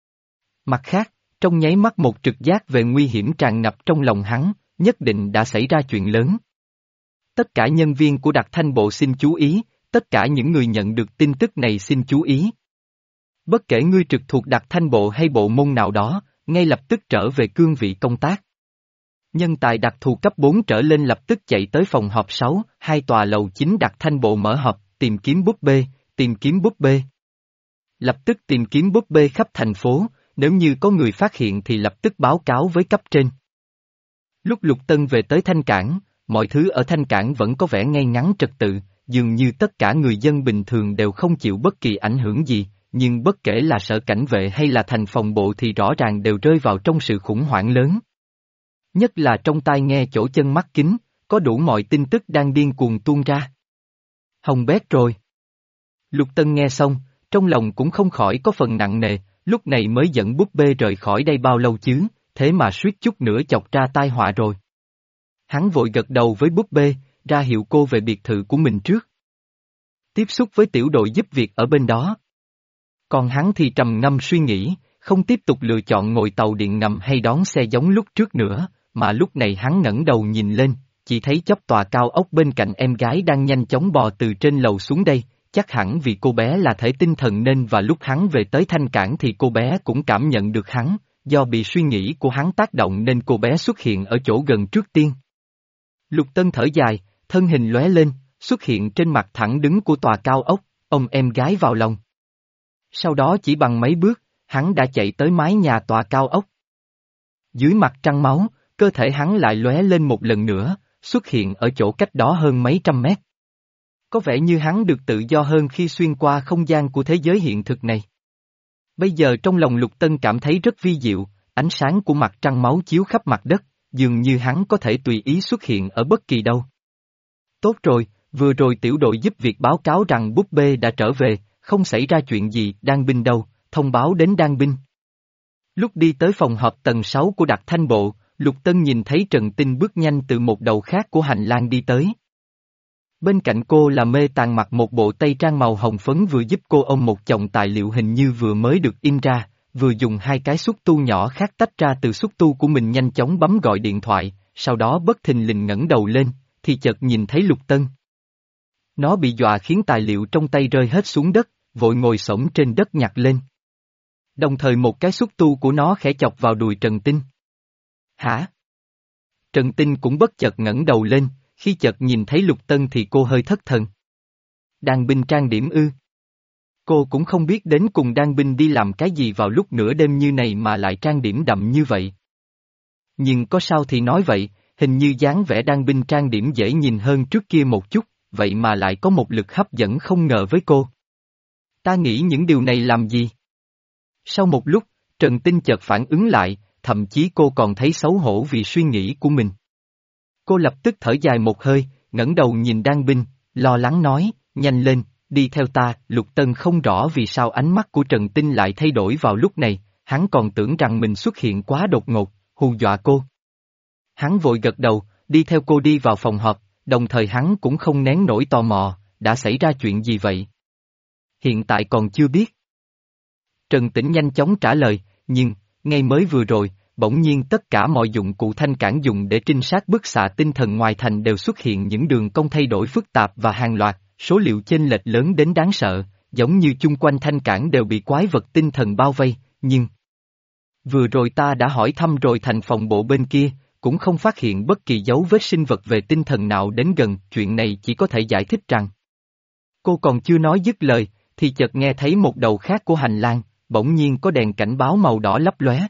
Mặt khác, trong nháy mắt một trực giác về nguy hiểm tràn ngập trong lòng hắn, nhất định đã xảy ra chuyện lớn. Tất cả nhân viên của Đặc Thanh Bộ xin chú ý, tất cả những người nhận được tin tức này xin chú ý. Bất kể ngươi trực thuộc Đặc Thanh Bộ hay bộ môn nào đó, ngay lập tức trở về cương vị công tác. Nhân tài đặc thù cấp bốn trở lên lập tức chạy tới phòng họp sáu, hai tòa lầu chính Đặc Thanh Bộ mở họp, tìm kiếm búp bê, tìm kiếm búp bê. Lập tức tìm kiếm búp bê khắp thành phố, nếu như có người phát hiện thì lập tức báo cáo với cấp trên. Lúc Lục Tân về tới Thanh Cảng, mọi thứ ở Thanh Cảng vẫn có vẻ ngay ngắn trật tự, dường như tất cả người dân bình thường đều không chịu bất kỳ ảnh hưởng gì, nhưng bất kể là sở cảnh vệ hay là thành phòng bộ thì rõ ràng đều rơi vào trong sự khủng hoảng lớn. Nhất là trong tai nghe chỗ chân mắt kính, có đủ mọi tin tức đang điên cuồng tuôn ra. Hỏng bét rồi. Lục Tân nghe xong, trong lòng cũng không khỏi có phần nặng nề, lúc này mới dẫn búp bê rời khỏi đây bao lâu chứ, thế mà suýt chút nữa chọc ra tai họa rồi. Hắn vội gật đầu với búp bê, ra hiệu cô về biệt thự của mình trước. Tiếp xúc với tiểu đội giúp việc ở bên đó. Còn hắn thì trầm ngâm suy nghĩ, không tiếp tục lựa chọn ngồi tàu điện ngầm hay đón xe giống lúc trước nữa, mà lúc này hắn ngẩng đầu nhìn lên, chỉ thấy chóp tòa cao ốc bên cạnh em gái đang nhanh chóng bò từ trên lầu xuống đây, chắc hẳn vì cô bé là thể tinh thần nên và lúc hắn về tới Thanh Cảng thì cô bé cũng cảm nhận được hắn, do bị suy nghĩ của hắn tác động nên cô bé xuất hiện ở chỗ gần trước tiên. Lục Tân thở dài, thân hình lóe lên, xuất hiện trên mặt thẳng đứng của tòa cao ốc, ôm em gái vào lòng. Sau đó chỉ bằng mấy bước, hắn đã chạy tới mái nhà tòa cao ốc. Dưới mặt trăng máu, cơ thể hắn lại lóe lên một lần nữa, xuất hiện ở chỗ cách đó hơn mấy trăm mét. Có vẻ như hắn được tự do hơn khi xuyên qua không gian của thế giới hiện thực này. Bây giờ trong lòng Lục Tân cảm thấy rất vi diệu, ánh sáng của mặt trăng máu chiếu khắp mặt đất, dường như hắn có thể tùy ý xuất hiện ở bất kỳ đâu. Tốt rồi, vừa rồi tiểu đội giúp việc báo cáo rằng búp bê đã trở về, không xảy ra chuyện gì, Đan binh đâu, thông báo đến Đan binh. Lúc đi tới phòng họp tầng sáu của Đặc Thanh Bộ, Lục Tân nhìn thấy Trần Tinh bước nhanh từ một đầu khác của hành lang đi tới. Bên cạnh cô là Mê Tàn mặc một bộ tây trang màu hồng phấn vừa giúp cô ôm một chồng tài liệu hình như vừa mới được in ra, vừa dùng hai cái xúc tu nhỏ khác tách ra từ xúc tu của mình nhanh chóng bấm gọi điện thoại, sau đó bất thình lình ngẩng đầu lên, thì chợt nhìn thấy Lục Tân. Nó bị dọa khiến tài liệu trong tay rơi hết xuống đất, vội ngồi xổm trên đất nhặt lên. Đồng thời một cái xúc tu của nó khẽ chọc vào đùi Trần Tinh. Hả? Trần Tinh cũng bất chợt ngẩng đầu lên, khi chợt nhìn thấy Lục Tân thì cô hơi thất thần. Đan binh trang điểm ư? Cô cũng không biết đến cùng Đan binh đi làm cái gì vào lúc nửa đêm như này mà lại trang điểm đậm như vậy. Nhưng có sao thì nói vậy, hình như dáng vẻ Đan binh trang điểm dễ nhìn hơn trước kia một chút, vậy mà lại có một lực hấp dẫn không ngờ với cô. Ta nghĩ những điều này làm gì? Sau một lúc, Trần Tinh chợt phản ứng lại, thậm chí cô còn thấy xấu hổ vì suy nghĩ của mình. Cô lập tức thở dài một hơi, ngẩng đầu nhìn Đan binh, lo lắng nói, nhanh lên, đi theo ta. Lục Tân không rõ vì sao ánh mắt của Trần Tinh lại thay đổi vào lúc này, hắn còn tưởng rằng mình xuất hiện quá đột ngột, hù dọa cô. Hắn vội gật đầu, đi theo cô đi vào phòng họp, đồng thời hắn cũng không nén nổi tò mò, đã xảy ra chuyện gì vậy? Hiện tại còn chưa biết. Trần Tĩnh nhanh chóng trả lời, nhưng, ngay mới vừa rồi, bỗng nhiên tất cả mọi dụng cụ thanh cản dùng để trinh sát bức xạ tinh thần ngoài thành đều xuất hiện những đường cong thay đổi phức tạp và hàng loạt, số liệu chênh lệch lớn đến đáng sợ, giống như chung quanh thanh cản đều bị quái vật tinh thần bao vây, nhưng... Vừa rồi ta đã hỏi thăm rồi thành phòng bộ bên kia, cũng không phát hiện bất kỳ dấu vết sinh vật về tinh thần nào đến gần, chuyện này chỉ có thể giải thích rằng. Cô còn chưa nói dứt lời, thì chợt nghe thấy một đầu khác của hành lang, bỗng nhiên có đèn cảnh báo màu đỏ lấp lóe.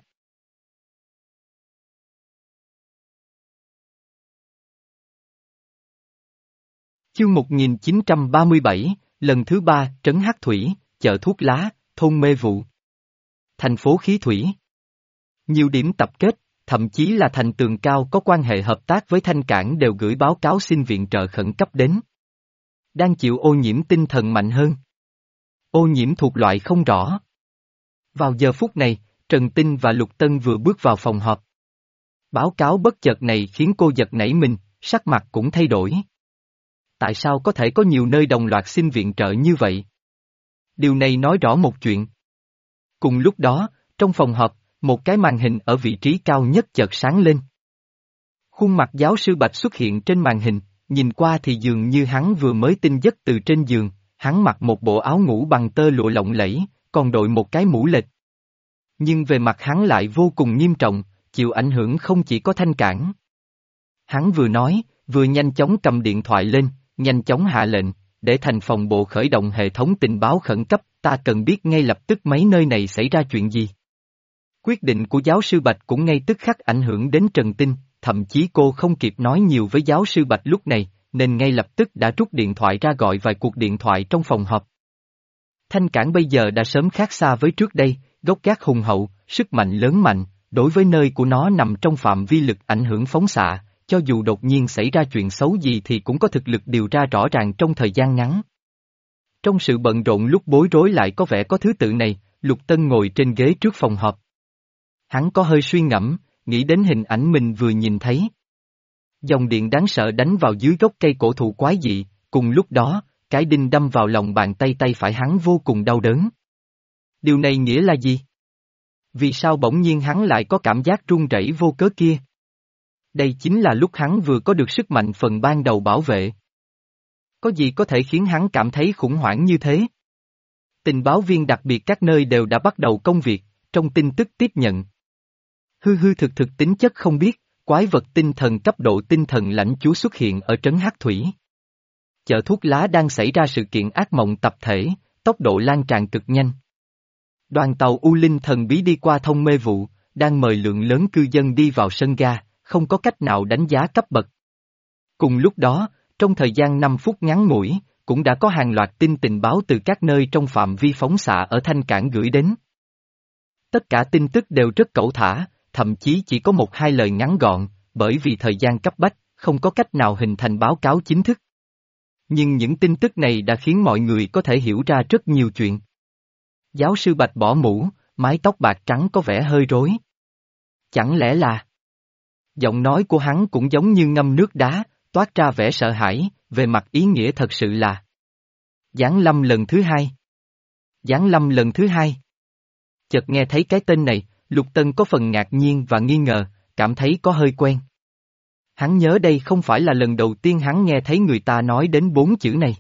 Chương một nghìn chín trăm ba mươi bảy, lần thứ ba, trấn Hắc Thủy, chợ thuốc lá, thôn Mê Vụ. Thành phố khí thủy. Nhiều điểm tập kết, thậm chí là thành tường cao có quan hệ hợp tác với Thanh Cảng đều gửi báo cáo xin viện trợ khẩn cấp đến. Đang chịu ô nhiễm tinh thần mạnh hơn. Ô nhiễm thuộc loại không rõ. Vào giờ phút này, Trần Tinh và Lục Tân vừa bước vào phòng họp. Báo cáo bất chợt này khiến cô giật nảy mình, sắc mặt cũng thay đổi. Tại sao có thể có nhiều nơi đồng loạt xin viện trợ như vậy? Điều này nói rõ một chuyện. Cùng lúc đó, trong phòng họp, một cái màn hình ở vị trí cao nhất chợt sáng lên. Khuôn mặt giáo sư Bạch xuất hiện trên màn hình, nhìn qua thì dường như hắn vừa mới tinh giấc từ trên giường, hắn mặc một bộ áo ngủ bằng tơ lụa lộng lẫy, còn đội một cái mũ lệch. Nhưng về mặt hắn lại vô cùng nghiêm trọng, chịu ảnh hưởng không chỉ có Thanh Cảng. Hắn vừa nói, vừa nhanh chóng cầm điện thoại lên, nhanh chóng hạ lệnh, để thành phòng bộ khởi động hệ thống tình báo khẩn cấp, ta cần biết ngay lập tức mấy nơi này xảy ra chuyện gì. Quyết định của giáo sư Bạch cũng ngay tức khắc ảnh hưởng đến Trần Tinh, thậm chí cô không kịp nói nhiều với giáo sư Bạch lúc này, nên ngay lập tức đã rút điện thoại ra gọi vài cuộc điện thoại trong phòng họp. Thanh Cảng bây giờ đã sớm khác xa với trước đây, gốc gác hùng hậu, sức mạnh lớn mạnh, đối với nơi của nó nằm trong phạm vi lực ảnh hưởng phóng xạ, cho dù đột nhiên xảy ra chuyện xấu gì thì cũng có thực lực điều tra rõ ràng trong thời gian ngắn. Trong sự bận rộn lúc bối rối lại có vẻ có thứ tự này, Lục Tân ngồi trên ghế trước phòng họp. Hắn có hơi suy ngẫm, nghĩ đến hình ảnh mình vừa nhìn thấy. Dòng điện đáng sợ đánh vào dưới gốc cây cổ thụ quái dị, cùng lúc đó, cái đinh đâm vào lòng bàn tay tay phải hắn vô cùng đau đớn. Điều này nghĩa là gì? Vì sao bỗng nhiên hắn lại có cảm giác run rẩy vô cớ kia? Đây chính là lúc hắn vừa có được sức mạnh phần ban đầu bảo vệ. Có gì có thể khiến hắn cảm thấy khủng hoảng như thế? Tình báo viên đặc biệt các nơi đều đã bắt đầu công việc, trong tin tức tiếp nhận. Hư hư thực thực tính chất không biết, quái vật tinh thần cấp độ tinh thần lãnh chúa xuất hiện ở trấn Hắc Thủy. Chợ thuốc lá đang xảy ra sự kiện ác mộng tập thể, tốc độ lan tràn cực nhanh. Đoàn tàu U Linh thần bí đi qua thông Mê Vụ, đang mời lượng lớn cư dân đi vào sân ga, không có cách nào đánh giá cấp bậc. Cùng lúc đó, trong thời gian năm phút ngắn ngủi, cũng đã có hàng loạt tin tình báo từ các nơi trong phạm vi phóng xạ ở Thanh Cảng gửi đến. Tất cả tin tức đều rất cẩu thả, thậm chí chỉ có một hai lời ngắn gọn, bởi vì thời gian cấp bách, không có cách nào hình thành báo cáo chính thức. Nhưng những tin tức này đã khiến mọi người có thể hiểu ra rất nhiều chuyện. Giáo sư Bạch bỏ mũ, mái tóc bạc trắng có vẻ hơi rối. Chẳng lẽ là... Giọng nói của hắn cũng giống như ngâm nước đá, toát ra vẻ sợ hãi, về mặt ý nghĩa thật sự là... Giáng lâm lần thứ hai. Giáng lâm lần thứ hai. Chợt nghe thấy cái tên này, Lục Tân có phần ngạc nhiên và nghi ngờ, cảm thấy có hơi quen. Hắn nhớ đây không phải là lần đầu tiên hắn nghe thấy người ta nói đến bốn chữ này.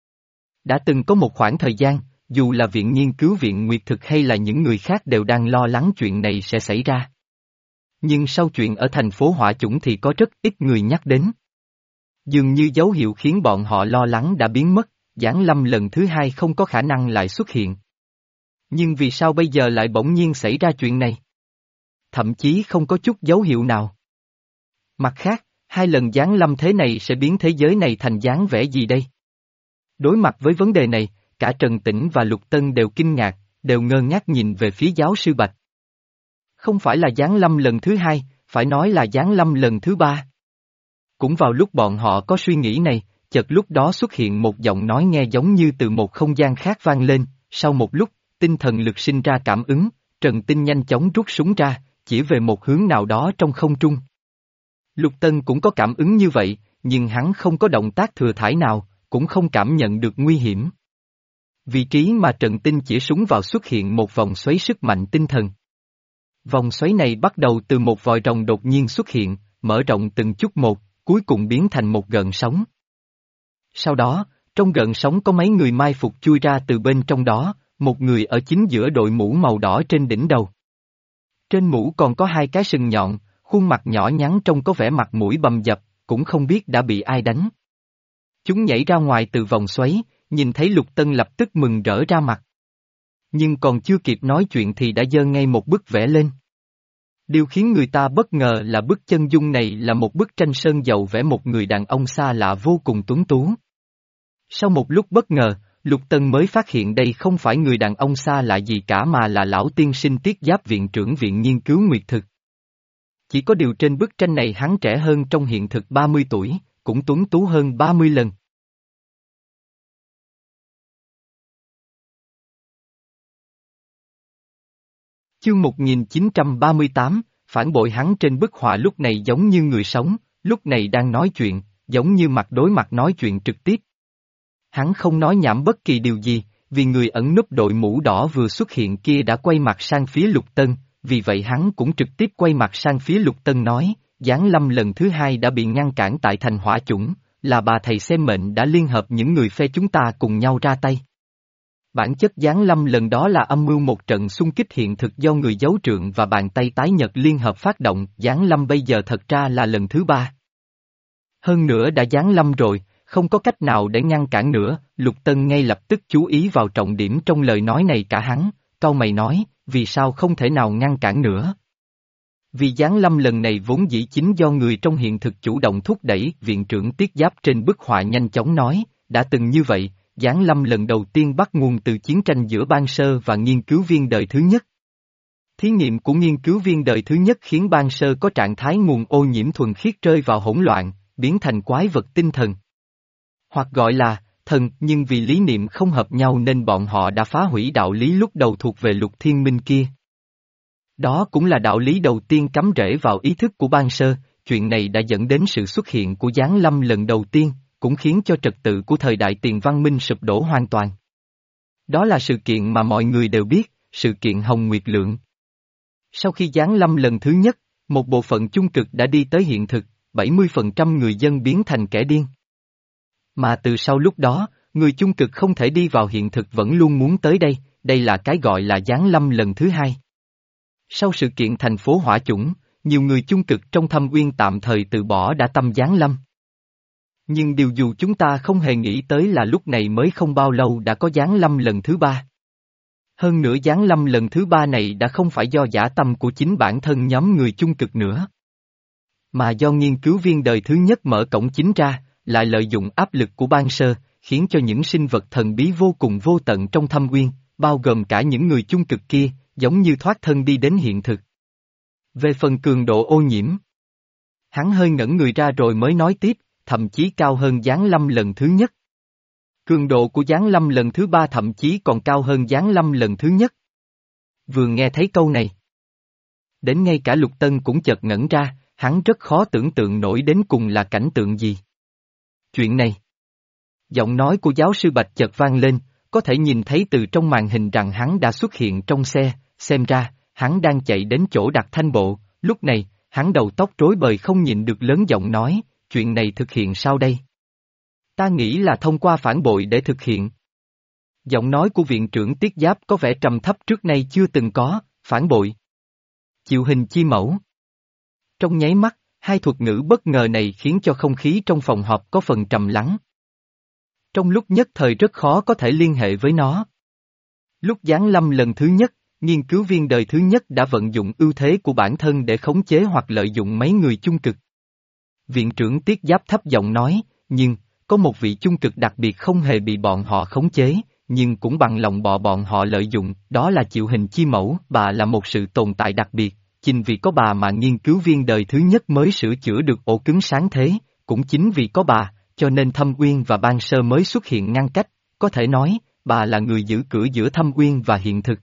Đã từng có một khoảng thời gian, dù là viện nghiên cứu viện Nguyệt Thực hay là những người khác đều đang lo lắng chuyện này sẽ xảy ra. Nhưng sau chuyện ở thành phố Hỏa Chủng thì có rất ít người nhắc đến. Dường như dấu hiệu khiến bọn họ lo lắng đã biến mất, giáng lâm lần thứ hai không có khả năng lại xuất hiện. Nhưng vì sao bây giờ lại bỗng nhiên xảy ra chuyện này? Thậm chí không có chút dấu hiệu nào. Mặt khác, hai lần giáng lâm thế này sẽ biến thế giới này thành dáng vẻ gì đây? Đối mặt với vấn đề này, cả Trần Tĩnh và Lục Tân đều kinh ngạc, đều ngơ ngác nhìn về phía giáo sư Bạch. Không phải là giáng lâm lần thứ hai, phải nói là giáng lâm lần thứ ba. Cũng vào lúc bọn họ có suy nghĩ này, chợt lúc đó xuất hiện một giọng nói nghe giống như từ một không gian khác vang lên, sau một lúc, tinh thần lực sinh ra cảm ứng, Trần Tinh nhanh chóng rút súng ra, chỉ về một hướng nào đó trong không trung. Lục Tân cũng có cảm ứng như vậy, nhưng hắn không có động tác thừa thãi nào, cũng không cảm nhận được nguy hiểm. Vị trí mà Trần Tinh chỉ súng vào xuất hiện một vòng xoáy sức mạnh tinh thần. Vòng xoáy này bắt đầu từ một vòi rồng đột nhiên xuất hiện, mở rộng từng chút một, cuối cùng biến thành một gợn sóng. Sau đó, trong gợn sóng có mấy người mai phục chui ra từ bên trong đó, một người ở chính giữa đội mũ màu đỏ trên đỉnh đầu. Trên mũ còn có hai cái sừng nhọn, khuôn mặt nhỏ nhắn trông có vẻ mặt mũi bầm dập, cũng không biết đã bị ai đánh. Chúng nhảy ra ngoài từ vòng xoáy, nhìn thấy Lục Tân lập tức mừng rỡ ra mặt. Nhưng còn chưa kịp nói chuyện thì đã giơ ngay một bức vẽ lên. Điều khiến người ta bất ngờ là bức chân dung này là một bức tranh sơn dầu vẽ một người đàn ông xa lạ vô cùng tuấn tú. Sau một lúc bất ngờ, Lục Tân mới phát hiện đây không phải người đàn ông xa lạ gì cả mà là lão tiên sinh Tiết Giáp viện trưởng viện nghiên cứu nguyệt thực. Chỉ có điều trên bức tranh này hắn trẻ hơn trong hiện thực ba mươi tuổi, cũng tuấn tú hơn ba mươi lần. Chương một nghìn chín trăm ba mươi tám, phản bội. Hắn trên bức họa lúc này giống như người sống, lúc này đang nói chuyện, giống như mặt đối mặt nói chuyện trực tiếp. Hắn không nói nhảm bất kỳ điều gì, vì người ẩn núp đội mũ đỏ vừa xuất hiện kia đã quay mặt sang phía Lục Tân, vì vậy hắn cũng trực tiếp quay mặt sang phía Lục Tân nói, giáng lâm lần thứ hai đã bị ngăn cản tại thành hỏa chủng, là bà thầy xem mệnh đã liên hợp những người phe chúng ta cùng nhau ra tay. Bản chất giáng lâm lần đó là âm mưu một trận xung kích hiện thực do người giấu trượng và bàn tay tái nhật liên hợp phát động, giáng lâm bây giờ thật ra là lần thứ ba. Hơn nữa đã giáng lâm rồi, không có cách nào để ngăn cản nữa, Lục Tân ngay lập tức chú ý vào trọng điểm trong lời nói này cả hắn, cau mày nói, vì sao không thể nào ngăn cản nữa. Vì giáng lâm lần này vốn dĩ chính do người trong hiện thực chủ động thúc đẩy, viện trưởng Tiết Giáp trên bức họa nhanh chóng nói, đã từng như vậy. Giáng lâm lần đầu tiên bắt nguồn từ chiến tranh giữa Ban Sơ và nghiên cứu viên đời thứ nhất. Thí nghiệm của nghiên cứu viên đời thứ nhất khiến Ban Sơ có trạng thái nguồn ô nhiễm thuần khiết rơi vào hỗn loạn, biến thành quái vật tinh thần. Hoặc gọi là thần, nhưng vì lý niệm không hợp nhau nên bọn họ đã phá hủy đạo lý lúc đầu thuộc về Lục Thiên Minh kia. Đó cũng là đạo lý đầu tiên cắm rễ vào ý thức của Ban Sơ, chuyện này đã dẫn đến sự xuất hiện của giáng lâm lần đầu tiên, cũng khiến cho trật tự của thời đại tiền văn minh sụp đổ hoàn toàn. Đó là sự kiện mà mọi người đều biết, sự kiện Hồng Nguyệt Lượng. Sau khi giáng lâm lần thứ nhất, một bộ phận chung cực đã đi tới hiện thực, bảy mươi phần trăm người dân biến thành kẻ điên. Mà từ sau lúc đó, người chung cực không thể đi vào hiện thực vẫn luôn muốn tới đây, đây là cái gọi là giáng lâm lần thứ hai. Sau sự kiện thành phố hỏa chủng, nhiều người chung cực trong thâm uyên tạm thời từ bỏ đã tâm giáng lâm. Nhưng điều dù chúng ta không hề nghĩ tới là lúc này mới không bao lâu đã có giáng lâm lần thứ ba. Hơn nữa giáng lâm lần thứ ba này đã không phải do dã tâm của chính bản thân nhóm người chung cực nữa. Mà do nghiên cứu viên đời thứ nhất mở cổng chính ra, lại lợi dụng áp lực của Ban Sơ, khiến cho những sinh vật thần bí vô cùng vô tận trong thâm uyên, bao gồm cả những người chung cực kia, giống như thoát thân đi đến hiện thực. Về phần cường độ ô nhiễm, hắn hơi ngẩn người ra rồi mới nói tiếp, thậm chí cao hơn giáng lâm lần thứ nhất. Cường độ của giáng lâm lần thứ ba thậm chí còn cao hơn giáng lâm lần thứ nhất. Vừa nghe thấy câu này, đến ngay cả Lục Tân cũng chợt ngẩn ra, hắn rất khó tưởng tượng nổi đến cùng là cảnh tượng gì. Chuyện này. Giọng nói của giáo sư Bạch chợt vang lên, có thể nhìn thấy từ trong màn hình rằng hắn đã xuất hiện trong xe, xem ra, hắn đang chạy đến chỗ đặt thanh bộ, lúc này, hắn đầu tóc rối bời không nhịn được lớn giọng nói, chuyện này thực hiện sao đây? Ta nghĩ là thông qua phản bội để thực hiện. Giọng nói của viện trưởng Tiết Giáp có vẻ trầm thấp trước nay chưa từng có, phản bội. Chịu hình chi mẫu. Trong nháy mắt, hai thuật ngữ bất ngờ này khiến cho không khí trong phòng họp có phần trầm lắng. Trong lúc nhất thời rất khó có thể liên hệ với nó. Lúc giáng lâm lần thứ nhất, nghiên cứu viên đời thứ nhất đã vận dụng ưu thế của bản thân để khống chế hoặc lợi dụng mấy người chung cực. Viện trưởng Tiết Giáp thấp giọng nói, nhưng, có một vị chung cực đặc biệt không hề bị bọn họ khống chế, nhưng cũng bằng lòng bỏ bọn họ lợi dụng, đó là Chịu Hình Chi Mẫu, bà là một sự tồn tại đặc biệt, chính vì có bà mà nghiên cứu viên đời thứ nhất mới sửa chữa được ổ cứng sáng thế, cũng chính vì có bà, cho nên Thâm Uyên và Ban Sơ mới xuất hiện ngăn cách, có thể nói, bà là người giữ cửa giữa Thâm Uyên và hiện thực.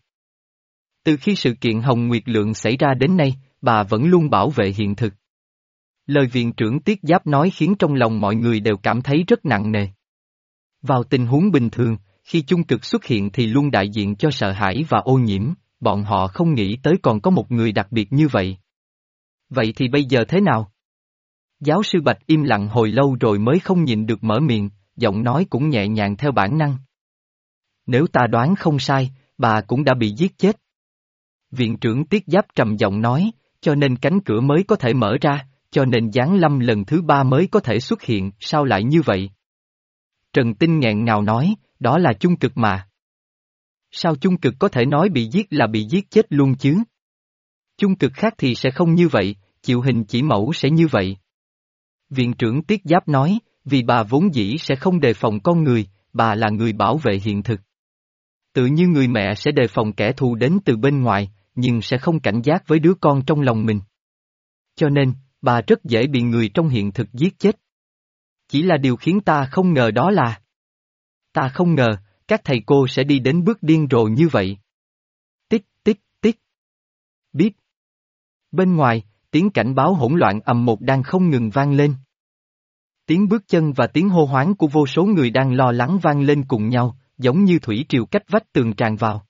Từ khi sự kiện Hồng Nguyệt Lượng xảy ra đến nay, bà vẫn luôn bảo vệ hiện thực. Lời viện trưởng Tiết Giáp nói khiến trong lòng mọi người đều cảm thấy rất nặng nề. Vào tình huống bình thường, khi chung cực xuất hiện thì luôn đại diện cho sợ hãi và ô nhiễm, bọn họ không nghĩ tới còn có một người đặc biệt như vậy. Vậy thì bây giờ thế nào? Giáo sư Bạch im lặng hồi lâu rồi mới không nhịn được mở miệng, giọng nói cũng nhẹ nhàng theo bản năng. Nếu ta đoán không sai, bà cũng đã bị giết chết. Viện trưởng Tiết Giáp trầm giọng nói, cho nên cánh cửa mới có thể mở ra, cho nên giáng lâm lần thứ ba mới có thể xuất hiện, sao lại như vậy? Trần Tinh nghẹn ngào nói, đó là chung cực mà. Sao chung cực có thể nói bị giết là bị giết chết luôn chứ? Chung cực khác thì sẽ không như vậy, chịu hình chỉ mẫu sẽ như vậy. Viện trưởng Tiết Giáp nói, vì bà vốn dĩ sẽ không đề phòng con người, bà là người bảo vệ hiện thực. Tự như người mẹ sẽ đề phòng kẻ thù đến từ bên ngoài, nhưng sẽ không cảnh giác với đứa con trong lòng mình. Cho nên, bà rất dễ bị người trong hiện thực giết chết. Chỉ là điều khiến ta không ngờ đó là ta không ngờ, các thầy cô sẽ đi đến bước điên rồ như vậy. Tích, tích, tích. Biết. Bên ngoài, tiếng cảnh báo hỗn loạn ầm một đang không ngừng vang lên. Tiếng bước chân và tiếng hô hoán của vô số người đang lo lắng vang lên cùng nhau, giống như thủy triều cách vách tường tràn vào.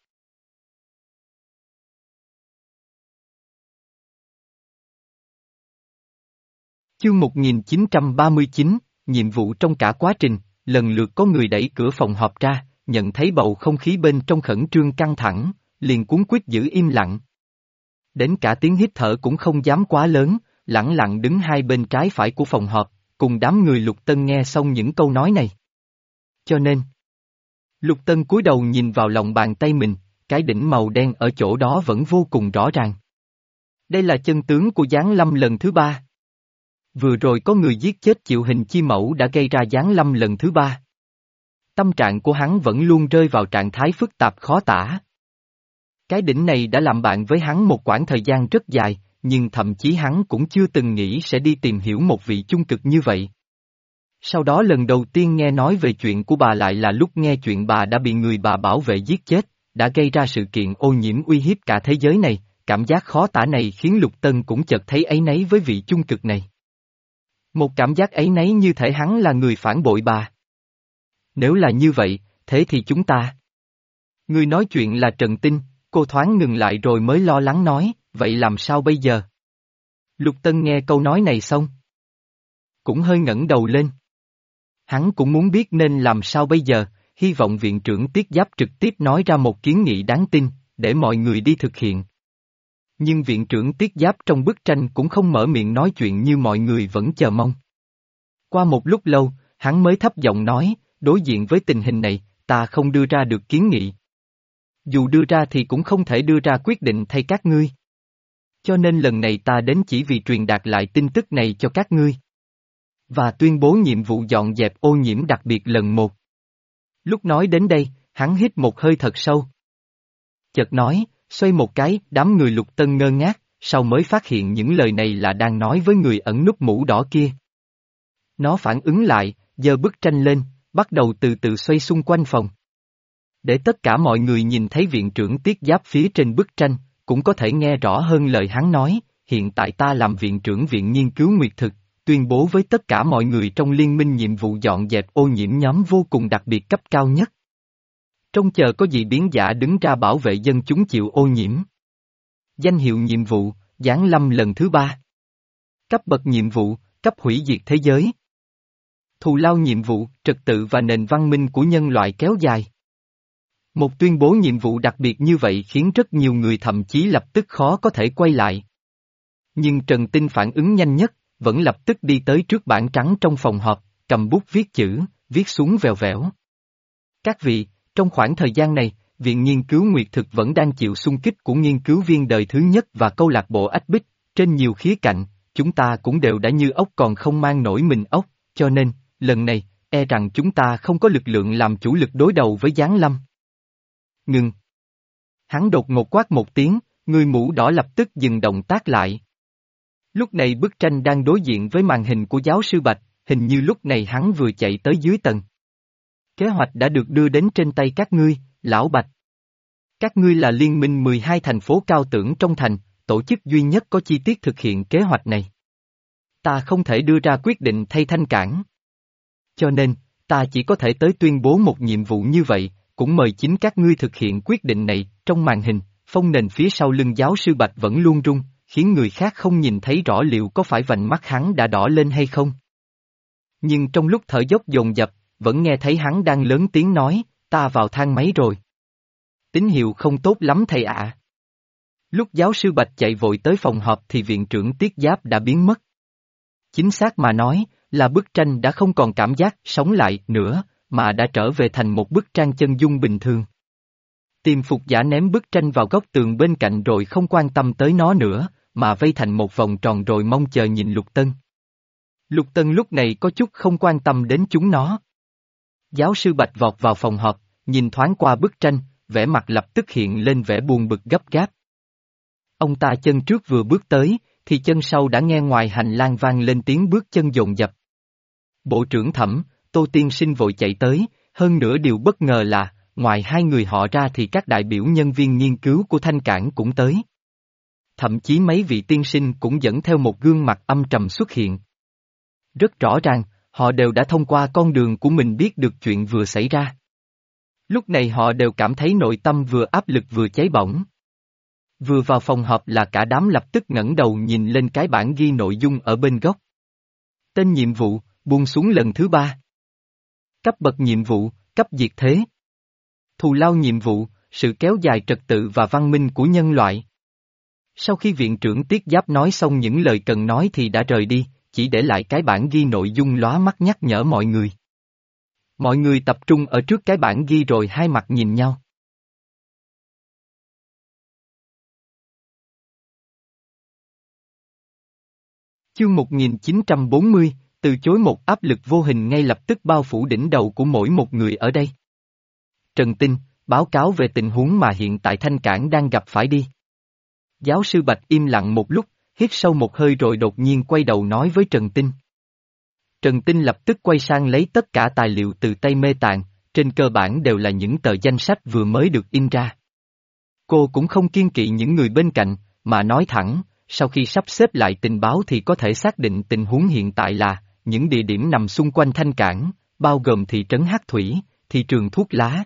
Chương một nghìn chín trăm ba mươi chín, nhiệm vụ trong cả quá trình, lần lượt có người đẩy cửa phòng họp ra, nhận thấy bầu không khí bên trong khẩn trương căng thẳng, liền cuống quýt giữ im lặng. Đến cả tiếng hít thở cũng không dám quá lớn, lẳng lặng đứng hai bên trái phải của phòng họp, cùng đám người Lục Tân nghe xong những câu nói này. Cho nên, Lục Tân cúi đầu nhìn vào lòng bàn tay mình, cái đỉnh màu đen ở chỗ đó vẫn vô cùng rõ ràng. Đây là chân tướng của giáng lâm lần thứ ba. Vừa rồi có người giết chết Triệu Hình Chi Mẫu đã gây ra giáng lâm lần thứ ba. Tâm trạng của hắn vẫn luôn rơi vào trạng thái phức tạp khó tả. Cái đỉnh này đã làm bạn với hắn một quãng thời gian rất dài, nhưng thậm chí hắn cũng chưa từng nghĩ sẽ đi tìm hiểu một vị chung cực như vậy. Sau đó lần đầu tiên nghe nói về chuyện của bà lại là lúc nghe chuyện bà đã bị người bà bảo vệ giết chết, đã gây ra sự kiện ô nhiễm uy hiếp cả thế giới này, cảm giác khó tả này khiến Lục Tân cũng chợt thấy áy náy với vị chung cực này. Một cảm giác áy náy như thể hắn là người phản bội bà. Nếu là như vậy, thế thì chúng ta... Người nói chuyện là Trần Tinh, cô thoáng ngừng lại rồi mới lo lắng nói, vậy làm sao bây giờ? Lục Tân nghe câu nói này xong. Cũng hơi ngẩng đầu lên. Hắn cũng muốn biết nên làm sao bây giờ, hy vọng viện trưởng Tiết Giáp trực tiếp nói ra một kiến nghị đáng tin, để mọi người đi thực hiện. Nhưng viện trưởng Tiết Giáp trong bức tranh cũng không mở miệng nói chuyện như mọi người vẫn chờ mong. Qua một lúc lâu, hắn mới thấp giọng nói, đối diện với tình hình này, ta không đưa ra được kiến nghị. Dù đưa ra thì cũng không thể đưa ra quyết định thay các ngươi. Cho nên lần này ta đến chỉ vì truyền đạt lại tin tức này cho các ngươi. Và tuyên bố nhiệm vụ dọn dẹp ô nhiễm đặc biệt lần một. Lúc nói đến đây, hắn hít một hơi thật sâu. Chợt nói, xoay một cái, đám người Lục Tân ngơ ngác, sau mới phát hiện những lời này là đang nói với người ẩn núp mũ đỏ kia. Nó phản ứng lại, giơ bức tranh lên, bắt đầu từ từ xoay xung quanh phòng. Để tất cả mọi người nhìn thấy viện trưởng Tiết Giáp phía trên bức tranh, cũng có thể nghe rõ hơn lời hắn nói, hiện tại ta làm viện trưởng viện nghiên cứu nguyệt thực, tuyên bố với tất cả mọi người trong liên minh nhiệm vụ dọn dẹp ô nhiễm nhóm vô cùng đặc biệt cấp cao nhất. Trông chờ có dị biến giả đứng ra bảo vệ dân chúng chịu ô nhiễm. Danh hiệu nhiệm vụ, giáng lâm lần thứ ba. Cấp bậc nhiệm vụ, cấp hủy diệt thế giới. Thù lao nhiệm vụ, trật tự và nền văn minh của nhân loại kéo dài. Một tuyên bố nhiệm vụ đặc biệt như vậy khiến rất nhiều người thậm chí lập tức khó có thể quay lại. Nhưng Trần Tinh phản ứng nhanh nhất, vẫn lập tức đi tới trước bảng trắng trong phòng họp, cầm bút viết chữ, viết xuống vèo vẻo. Các vị, trong khoảng thời gian này, Viện Nghiên cứu Nguyệt Thực vẫn đang chịu xung kích của nghiên cứu viên đời thứ nhất và câu lạc bộ Ách Bích, trên nhiều khía cạnh, chúng ta cũng đều đã như ốc còn không mang nổi mình ốc, cho nên, lần này, e rằng chúng ta không có lực lượng làm chủ lực đối đầu với giáng lâm. Ngừng. Hắn đột ngột quát một tiếng, người mũ đỏ lập tức dừng động tác lại. Lúc này bức tranh đang đối diện với màn hình của giáo sư Bạch, hình như lúc này hắn vừa chạy tới dưới tầng. Kế hoạch đã được đưa đến trên tay các ngươi, lão Bạch. Các ngươi là liên minh mười hai thành phố cao tưởng trong thành, tổ chức duy nhất có chi tiết thực hiện kế hoạch này. Ta không thể đưa ra quyết định thay Thanh Cảng. Cho nên, ta chỉ có thể tới tuyên bố một nhiệm vụ như vậy, cũng mời chính các ngươi thực hiện quyết định này. Trong màn hình, phong nền phía sau lưng giáo sư Bạch vẫn luôn rung, khiến người khác không nhìn thấy rõ liệu có phải vành mắt hắn đã đỏ lên hay không. Nhưng trong lúc thở dốc dồn dập, vẫn nghe thấy hắn đang lớn tiếng nói, ta vào thang máy rồi. Tín hiệu không tốt lắm thầy ạ. Lúc giáo sư Bạch chạy vội tới phòng họp thì viện trưởng Tiết Giáp đã biến mất. Chính xác mà nói, là bức tranh đã không còn cảm giác sống lại nữa, mà đã trở về thành một bức tranh chân dung bình thường. Tiềm phục giả ném bức tranh vào góc tường bên cạnh rồi không quan tâm tới nó nữa, mà vây thành một vòng tròn rồi mong chờ nhìn Lục Tân. Lục Tân lúc này có chút không quan tâm đến chúng nó. Giáo sư Bạch vọt vào phòng họp, nhìn thoáng qua bức tranh, vẻ mặt lập tức hiện lên vẻ buồn bực gấp gáp. Ông ta chân trước vừa bước tới, thì chân sau đã nghe ngoài hành lang vang lên tiếng bước chân dồn dập. Bộ trưởng Thẩm, Tô Tiên Sinh vội chạy tới, hơn nữa điều bất ngờ là, ngoài hai người họ ra thì các đại biểu nhân viên nghiên cứu của Thanh Cảng cũng tới. Thậm chí mấy vị tiên sinh cũng dẫn theo một gương mặt âm trầm xuất hiện. Rất rõ ràng, họ đều đã thông qua con đường của mình biết được chuyện vừa xảy ra. Lúc này họ đều cảm thấy nội tâm vừa áp lực vừa cháy bỏng. Vừa vào phòng họp là cả đám lập tức ngẩng đầu nhìn lên cái bảng ghi nội dung ở bên góc. Tên nhiệm vụ, buông xuống lần thứ ba. Cấp bậc nhiệm vụ, cấp diệt thế. Thù lao nhiệm vụ, sự kéo dài trật tự và văn minh của nhân loại. Sau khi viện trưởng Tiết Giáp nói xong những lời cần nói thì đã rời đi, chỉ để lại cái bảng ghi nội dung lóa mắt nhắc nhở mọi người. Mọi người tập trung ở trước cái bảng ghi rồi hai mặt nhìn nhau. Chương một nghìn chín trăm bốn mươi, từ chối một áp lực vô hình ngay lập tức bao phủ đỉnh đầu của mỗi một người ở đây. Trần Tinh, báo cáo về tình huống mà hiện tại Thanh Cảng đang gặp phải đi. Giáo sư Bạch im lặng một lúc, hít sâu một hơi rồi đột nhiên quay đầu nói với Trần Tinh. Trần Tinh lập tức quay sang lấy tất cả tài liệu từ tay Mê Tạng, trên cơ bản đều là những tờ danh sách vừa mới được in ra. Cô cũng không kiêng kỵ những người bên cạnh, mà nói thẳng, sau khi sắp xếp lại tình báo thì có thể xác định tình huống hiện tại là, những địa điểm nằm xung quanh Thanh Cảng, bao gồm thị trấn Hắc Thủy, thị trường thuốc lá,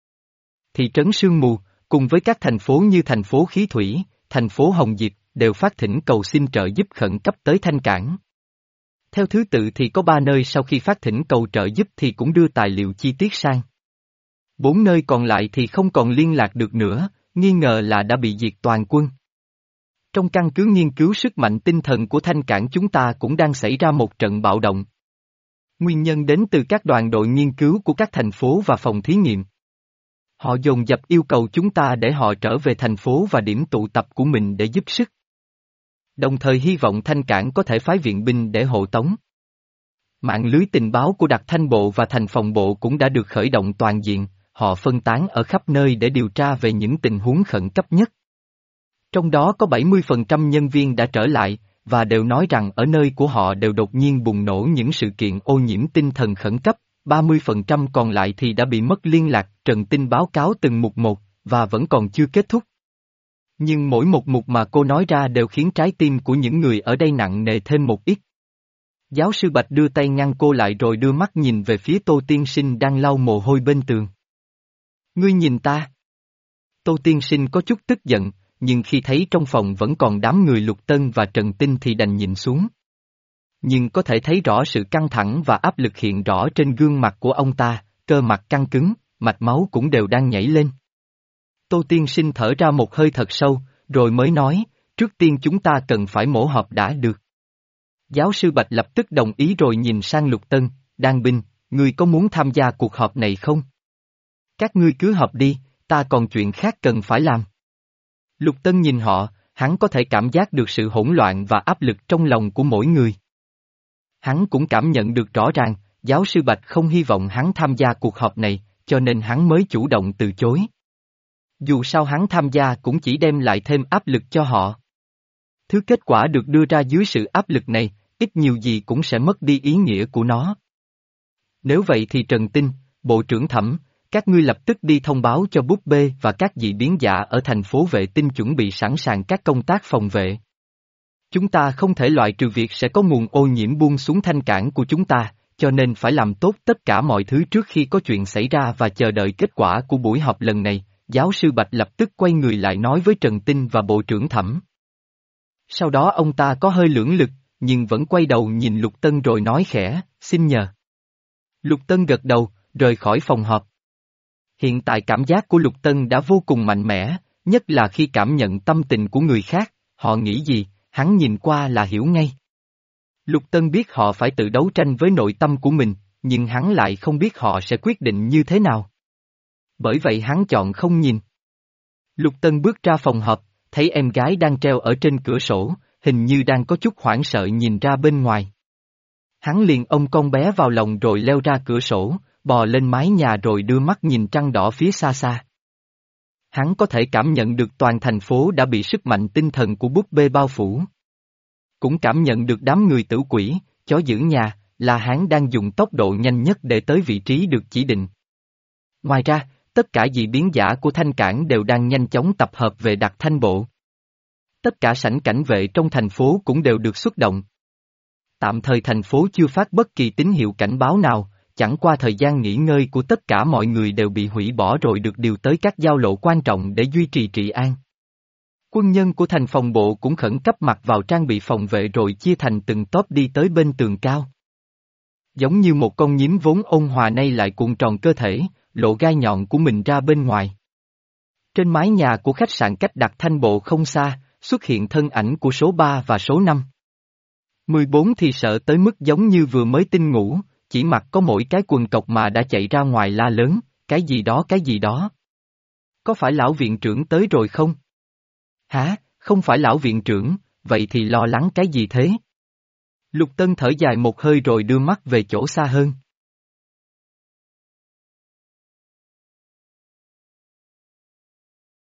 thị trấn Sương Mù, cùng với các thành phố như thành phố Khí Thủy, thành phố Hồng Diệp, đều phát thỉnh cầu xin trợ giúp khẩn cấp tới Thanh Cảng. Theo thứ tự thì có ba nơi sau khi phát thỉnh cầu trợ giúp thì cũng đưa tài liệu chi tiết sang. Bốn nơi còn lại thì không còn liên lạc được nữa, nghi ngờ là đã bị diệt toàn quân. Trong căn cứ nghiên cứu sức mạnh tinh thần của Thanh Cảng chúng ta cũng đang xảy ra một trận bạo động. Nguyên nhân đến từ các đoàn đội nghiên cứu của các thành phố và phòng thí nghiệm. Họ dồn dập yêu cầu chúng ta để họ trở về thành phố và điểm tụ tập của mình để giúp sức. Đồng thời hy vọng Thanh Cảng có thể phái viện binh để hộ tống. Mạng lưới tình báo của Đặc Thanh Bộ và Thành Phòng Bộ cũng đã được khởi động toàn diện, họ phân tán ở khắp nơi để điều tra về những tình huống khẩn cấp nhất. Trong đó có bảy mươi phần trăm nhân viên đã trở lại, và đều nói rằng ở nơi của họ đều đột nhiên bùng nổ những sự kiện ô nhiễm tinh thần khẩn cấp, ba mươi phần trăm còn lại thì đã bị mất liên lạc. Trần Tinh báo cáo từng mục một, và vẫn còn chưa kết thúc. Nhưng mỗi một mục mà cô nói ra đều khiến trái tim của những người ở đây nặng nề thêm một ít. Giáo sư Bạch đưa tay ngăn cô lại rồi đưa mắt nhìn về phía Tô Tiên Sinh đang lau mồ hôi bên tường. Ngươi nhìn ta. Tô Tiên Sinh có chút tức giận, nhưng khi thấy trong phòng vẫn còn đám người Lục Tân và Trần Tinh thì đành nhìn xuống. Nhưng có thể thấy rõ sự căng thẳng và áp lực hiện rõ trên gương mặt của ông ta, cơ mặt căng cứng, mạch máu cũng đều đang nhảy lên. Tô Tiên Sinh thở ra một hơi thật sâu, rồi mới nói, trước tiên chúng ta cần phải mổ họp đã được. Giáo sư Bạch lập tức đồng ý rồi nhìn sang Lục Tân, Đan Binh, ngươi có muốn tham gia cuộc họp này không? Các ngươi cứ họp đi, ta còn chuyện khác cần phải làm. Lục Tân nhìn họ, hắn có thể cảm giác được sự hỗn loạn và áp lực trong lòng của mỗi người. Hắn cũng cảm nhận được rõ ràng, giáo sư Bạch không hy vọng hắn tham gia cuộc họp này, cho nên hắn mới chủ động từ chối. Dù sao hắn tham gia cũng chỉ đem lại thêm áp lực cho họ. Thứ kết quả được đưa ra dưới sự áp lực này, ít nhiều gì cũng sẽ mất đi ý nghĩa của nó. Nếu vậy thì Trần Tinh, Bộ trưởng Thẩm, các ngươi lập tức đi thông báo cho búp bê và các dị biến giả ở thành phố vệ tinh chuẩn bị sẵn sàng các công tác phòng vệ. Chúng ta không thể loại trừ việc sẽ có nguồn ô nhiễm buông xuống Thanh Cảng của chúng ta, cho nên phải làm tốt tất cả mọi thứ trước khi có chuyện xảy ra và chờ đợi kết quả của buổi họp lần này. Giáo sư Bạch lập tức quay người lại nói với Trần Tinh và Bộ trưởng Thẩm. Sau đó ông ta có hơi lưỡng lực, nhưng vẫn quay đầu nhìn Lục Tân rồi nói khẽ, xin nhờ. Lục Tân gật đầu, rời khỏi phòng họp. Hiện tại cảm giác của Lục Tân đã vô cùng mạnh mẽ, nhất là khi cảm nhận tâm tình của người khác, họ nghĩ gì, hắn nhìn qua là hiểu ngay. Lục Tân biết họ phải tự đấu tranh với nội tâm của mình, nhưng hắn lại không biết họ sẽ quyết định như thế nào. Bởi vậy hắn chọn không nhìn. Lục Tân bước ra phòng họp, thấy em gái đang treo ở trên cửa sổ, hình như đang có chút hoảng sợ nhìn ra bên ngoài. Hắn liền ôm con bé vào lòng rồi leo ra cửa sổ, bò lên mái nhà rồi đưa mắt nhìn trăng đỏ phía xa xa. Hắn có thể cảm nhận được toàn thành phố đã bị sức mạnh tinh thần của búp bê bao phủ. Cũng cảm nhận được đám người tử quỷ, chó giữ nhà, là hắn đang dùng tốc độ nhanh nhất để tới vị trí được chỉ định. Ngoài ra, tất cả dị biến giả của Thanh Cảng đều đang nhanh chóng tập hợp về Đặc Thanh Bộ. Tất cả sảnh cảnh vệ trong thành phố cũng đều được xuất động. Tạm thời thành phố chưa phát bất kỳ tín hiệu cảnh báo nào, chẳng qua thời gian nghỉ ngơi của tất cả mọi người đều bị hủy bỏ rồi được điều tới các giao lộ quan trọng để duy trì trị an. Quân nhân của thành phòng bộ cũng khẩn cấp mặc vào trang bị phòng vệ rồi chia thành từng tốp đi tới bên tường cao. Giống như một con nhím vốn ôn hòa nay lại cuộn tròn cơ thể, lộ gai nhọn của mình ra bên ngoài. Trên mái nhà của khách sạn cách Đặc Thanh Bộ không xa, xuất hiện thân ảnh của số ba và số năm. mười bốn thì sợ tới mức giống như vừa mới tinh ngủ, chỉ mặc có mỗi cái quần cộc mà đã chạy ra ngoài la lớn, cái gì đó cái gì đó. Có phải lão viện trưởng tới rồi không? Hả, không phải lão viện trưởng, vậy thì lo lắng cái gì thế? Lục Tân thở dài một hơi rồi đưa mắt về chỗ xa hơn.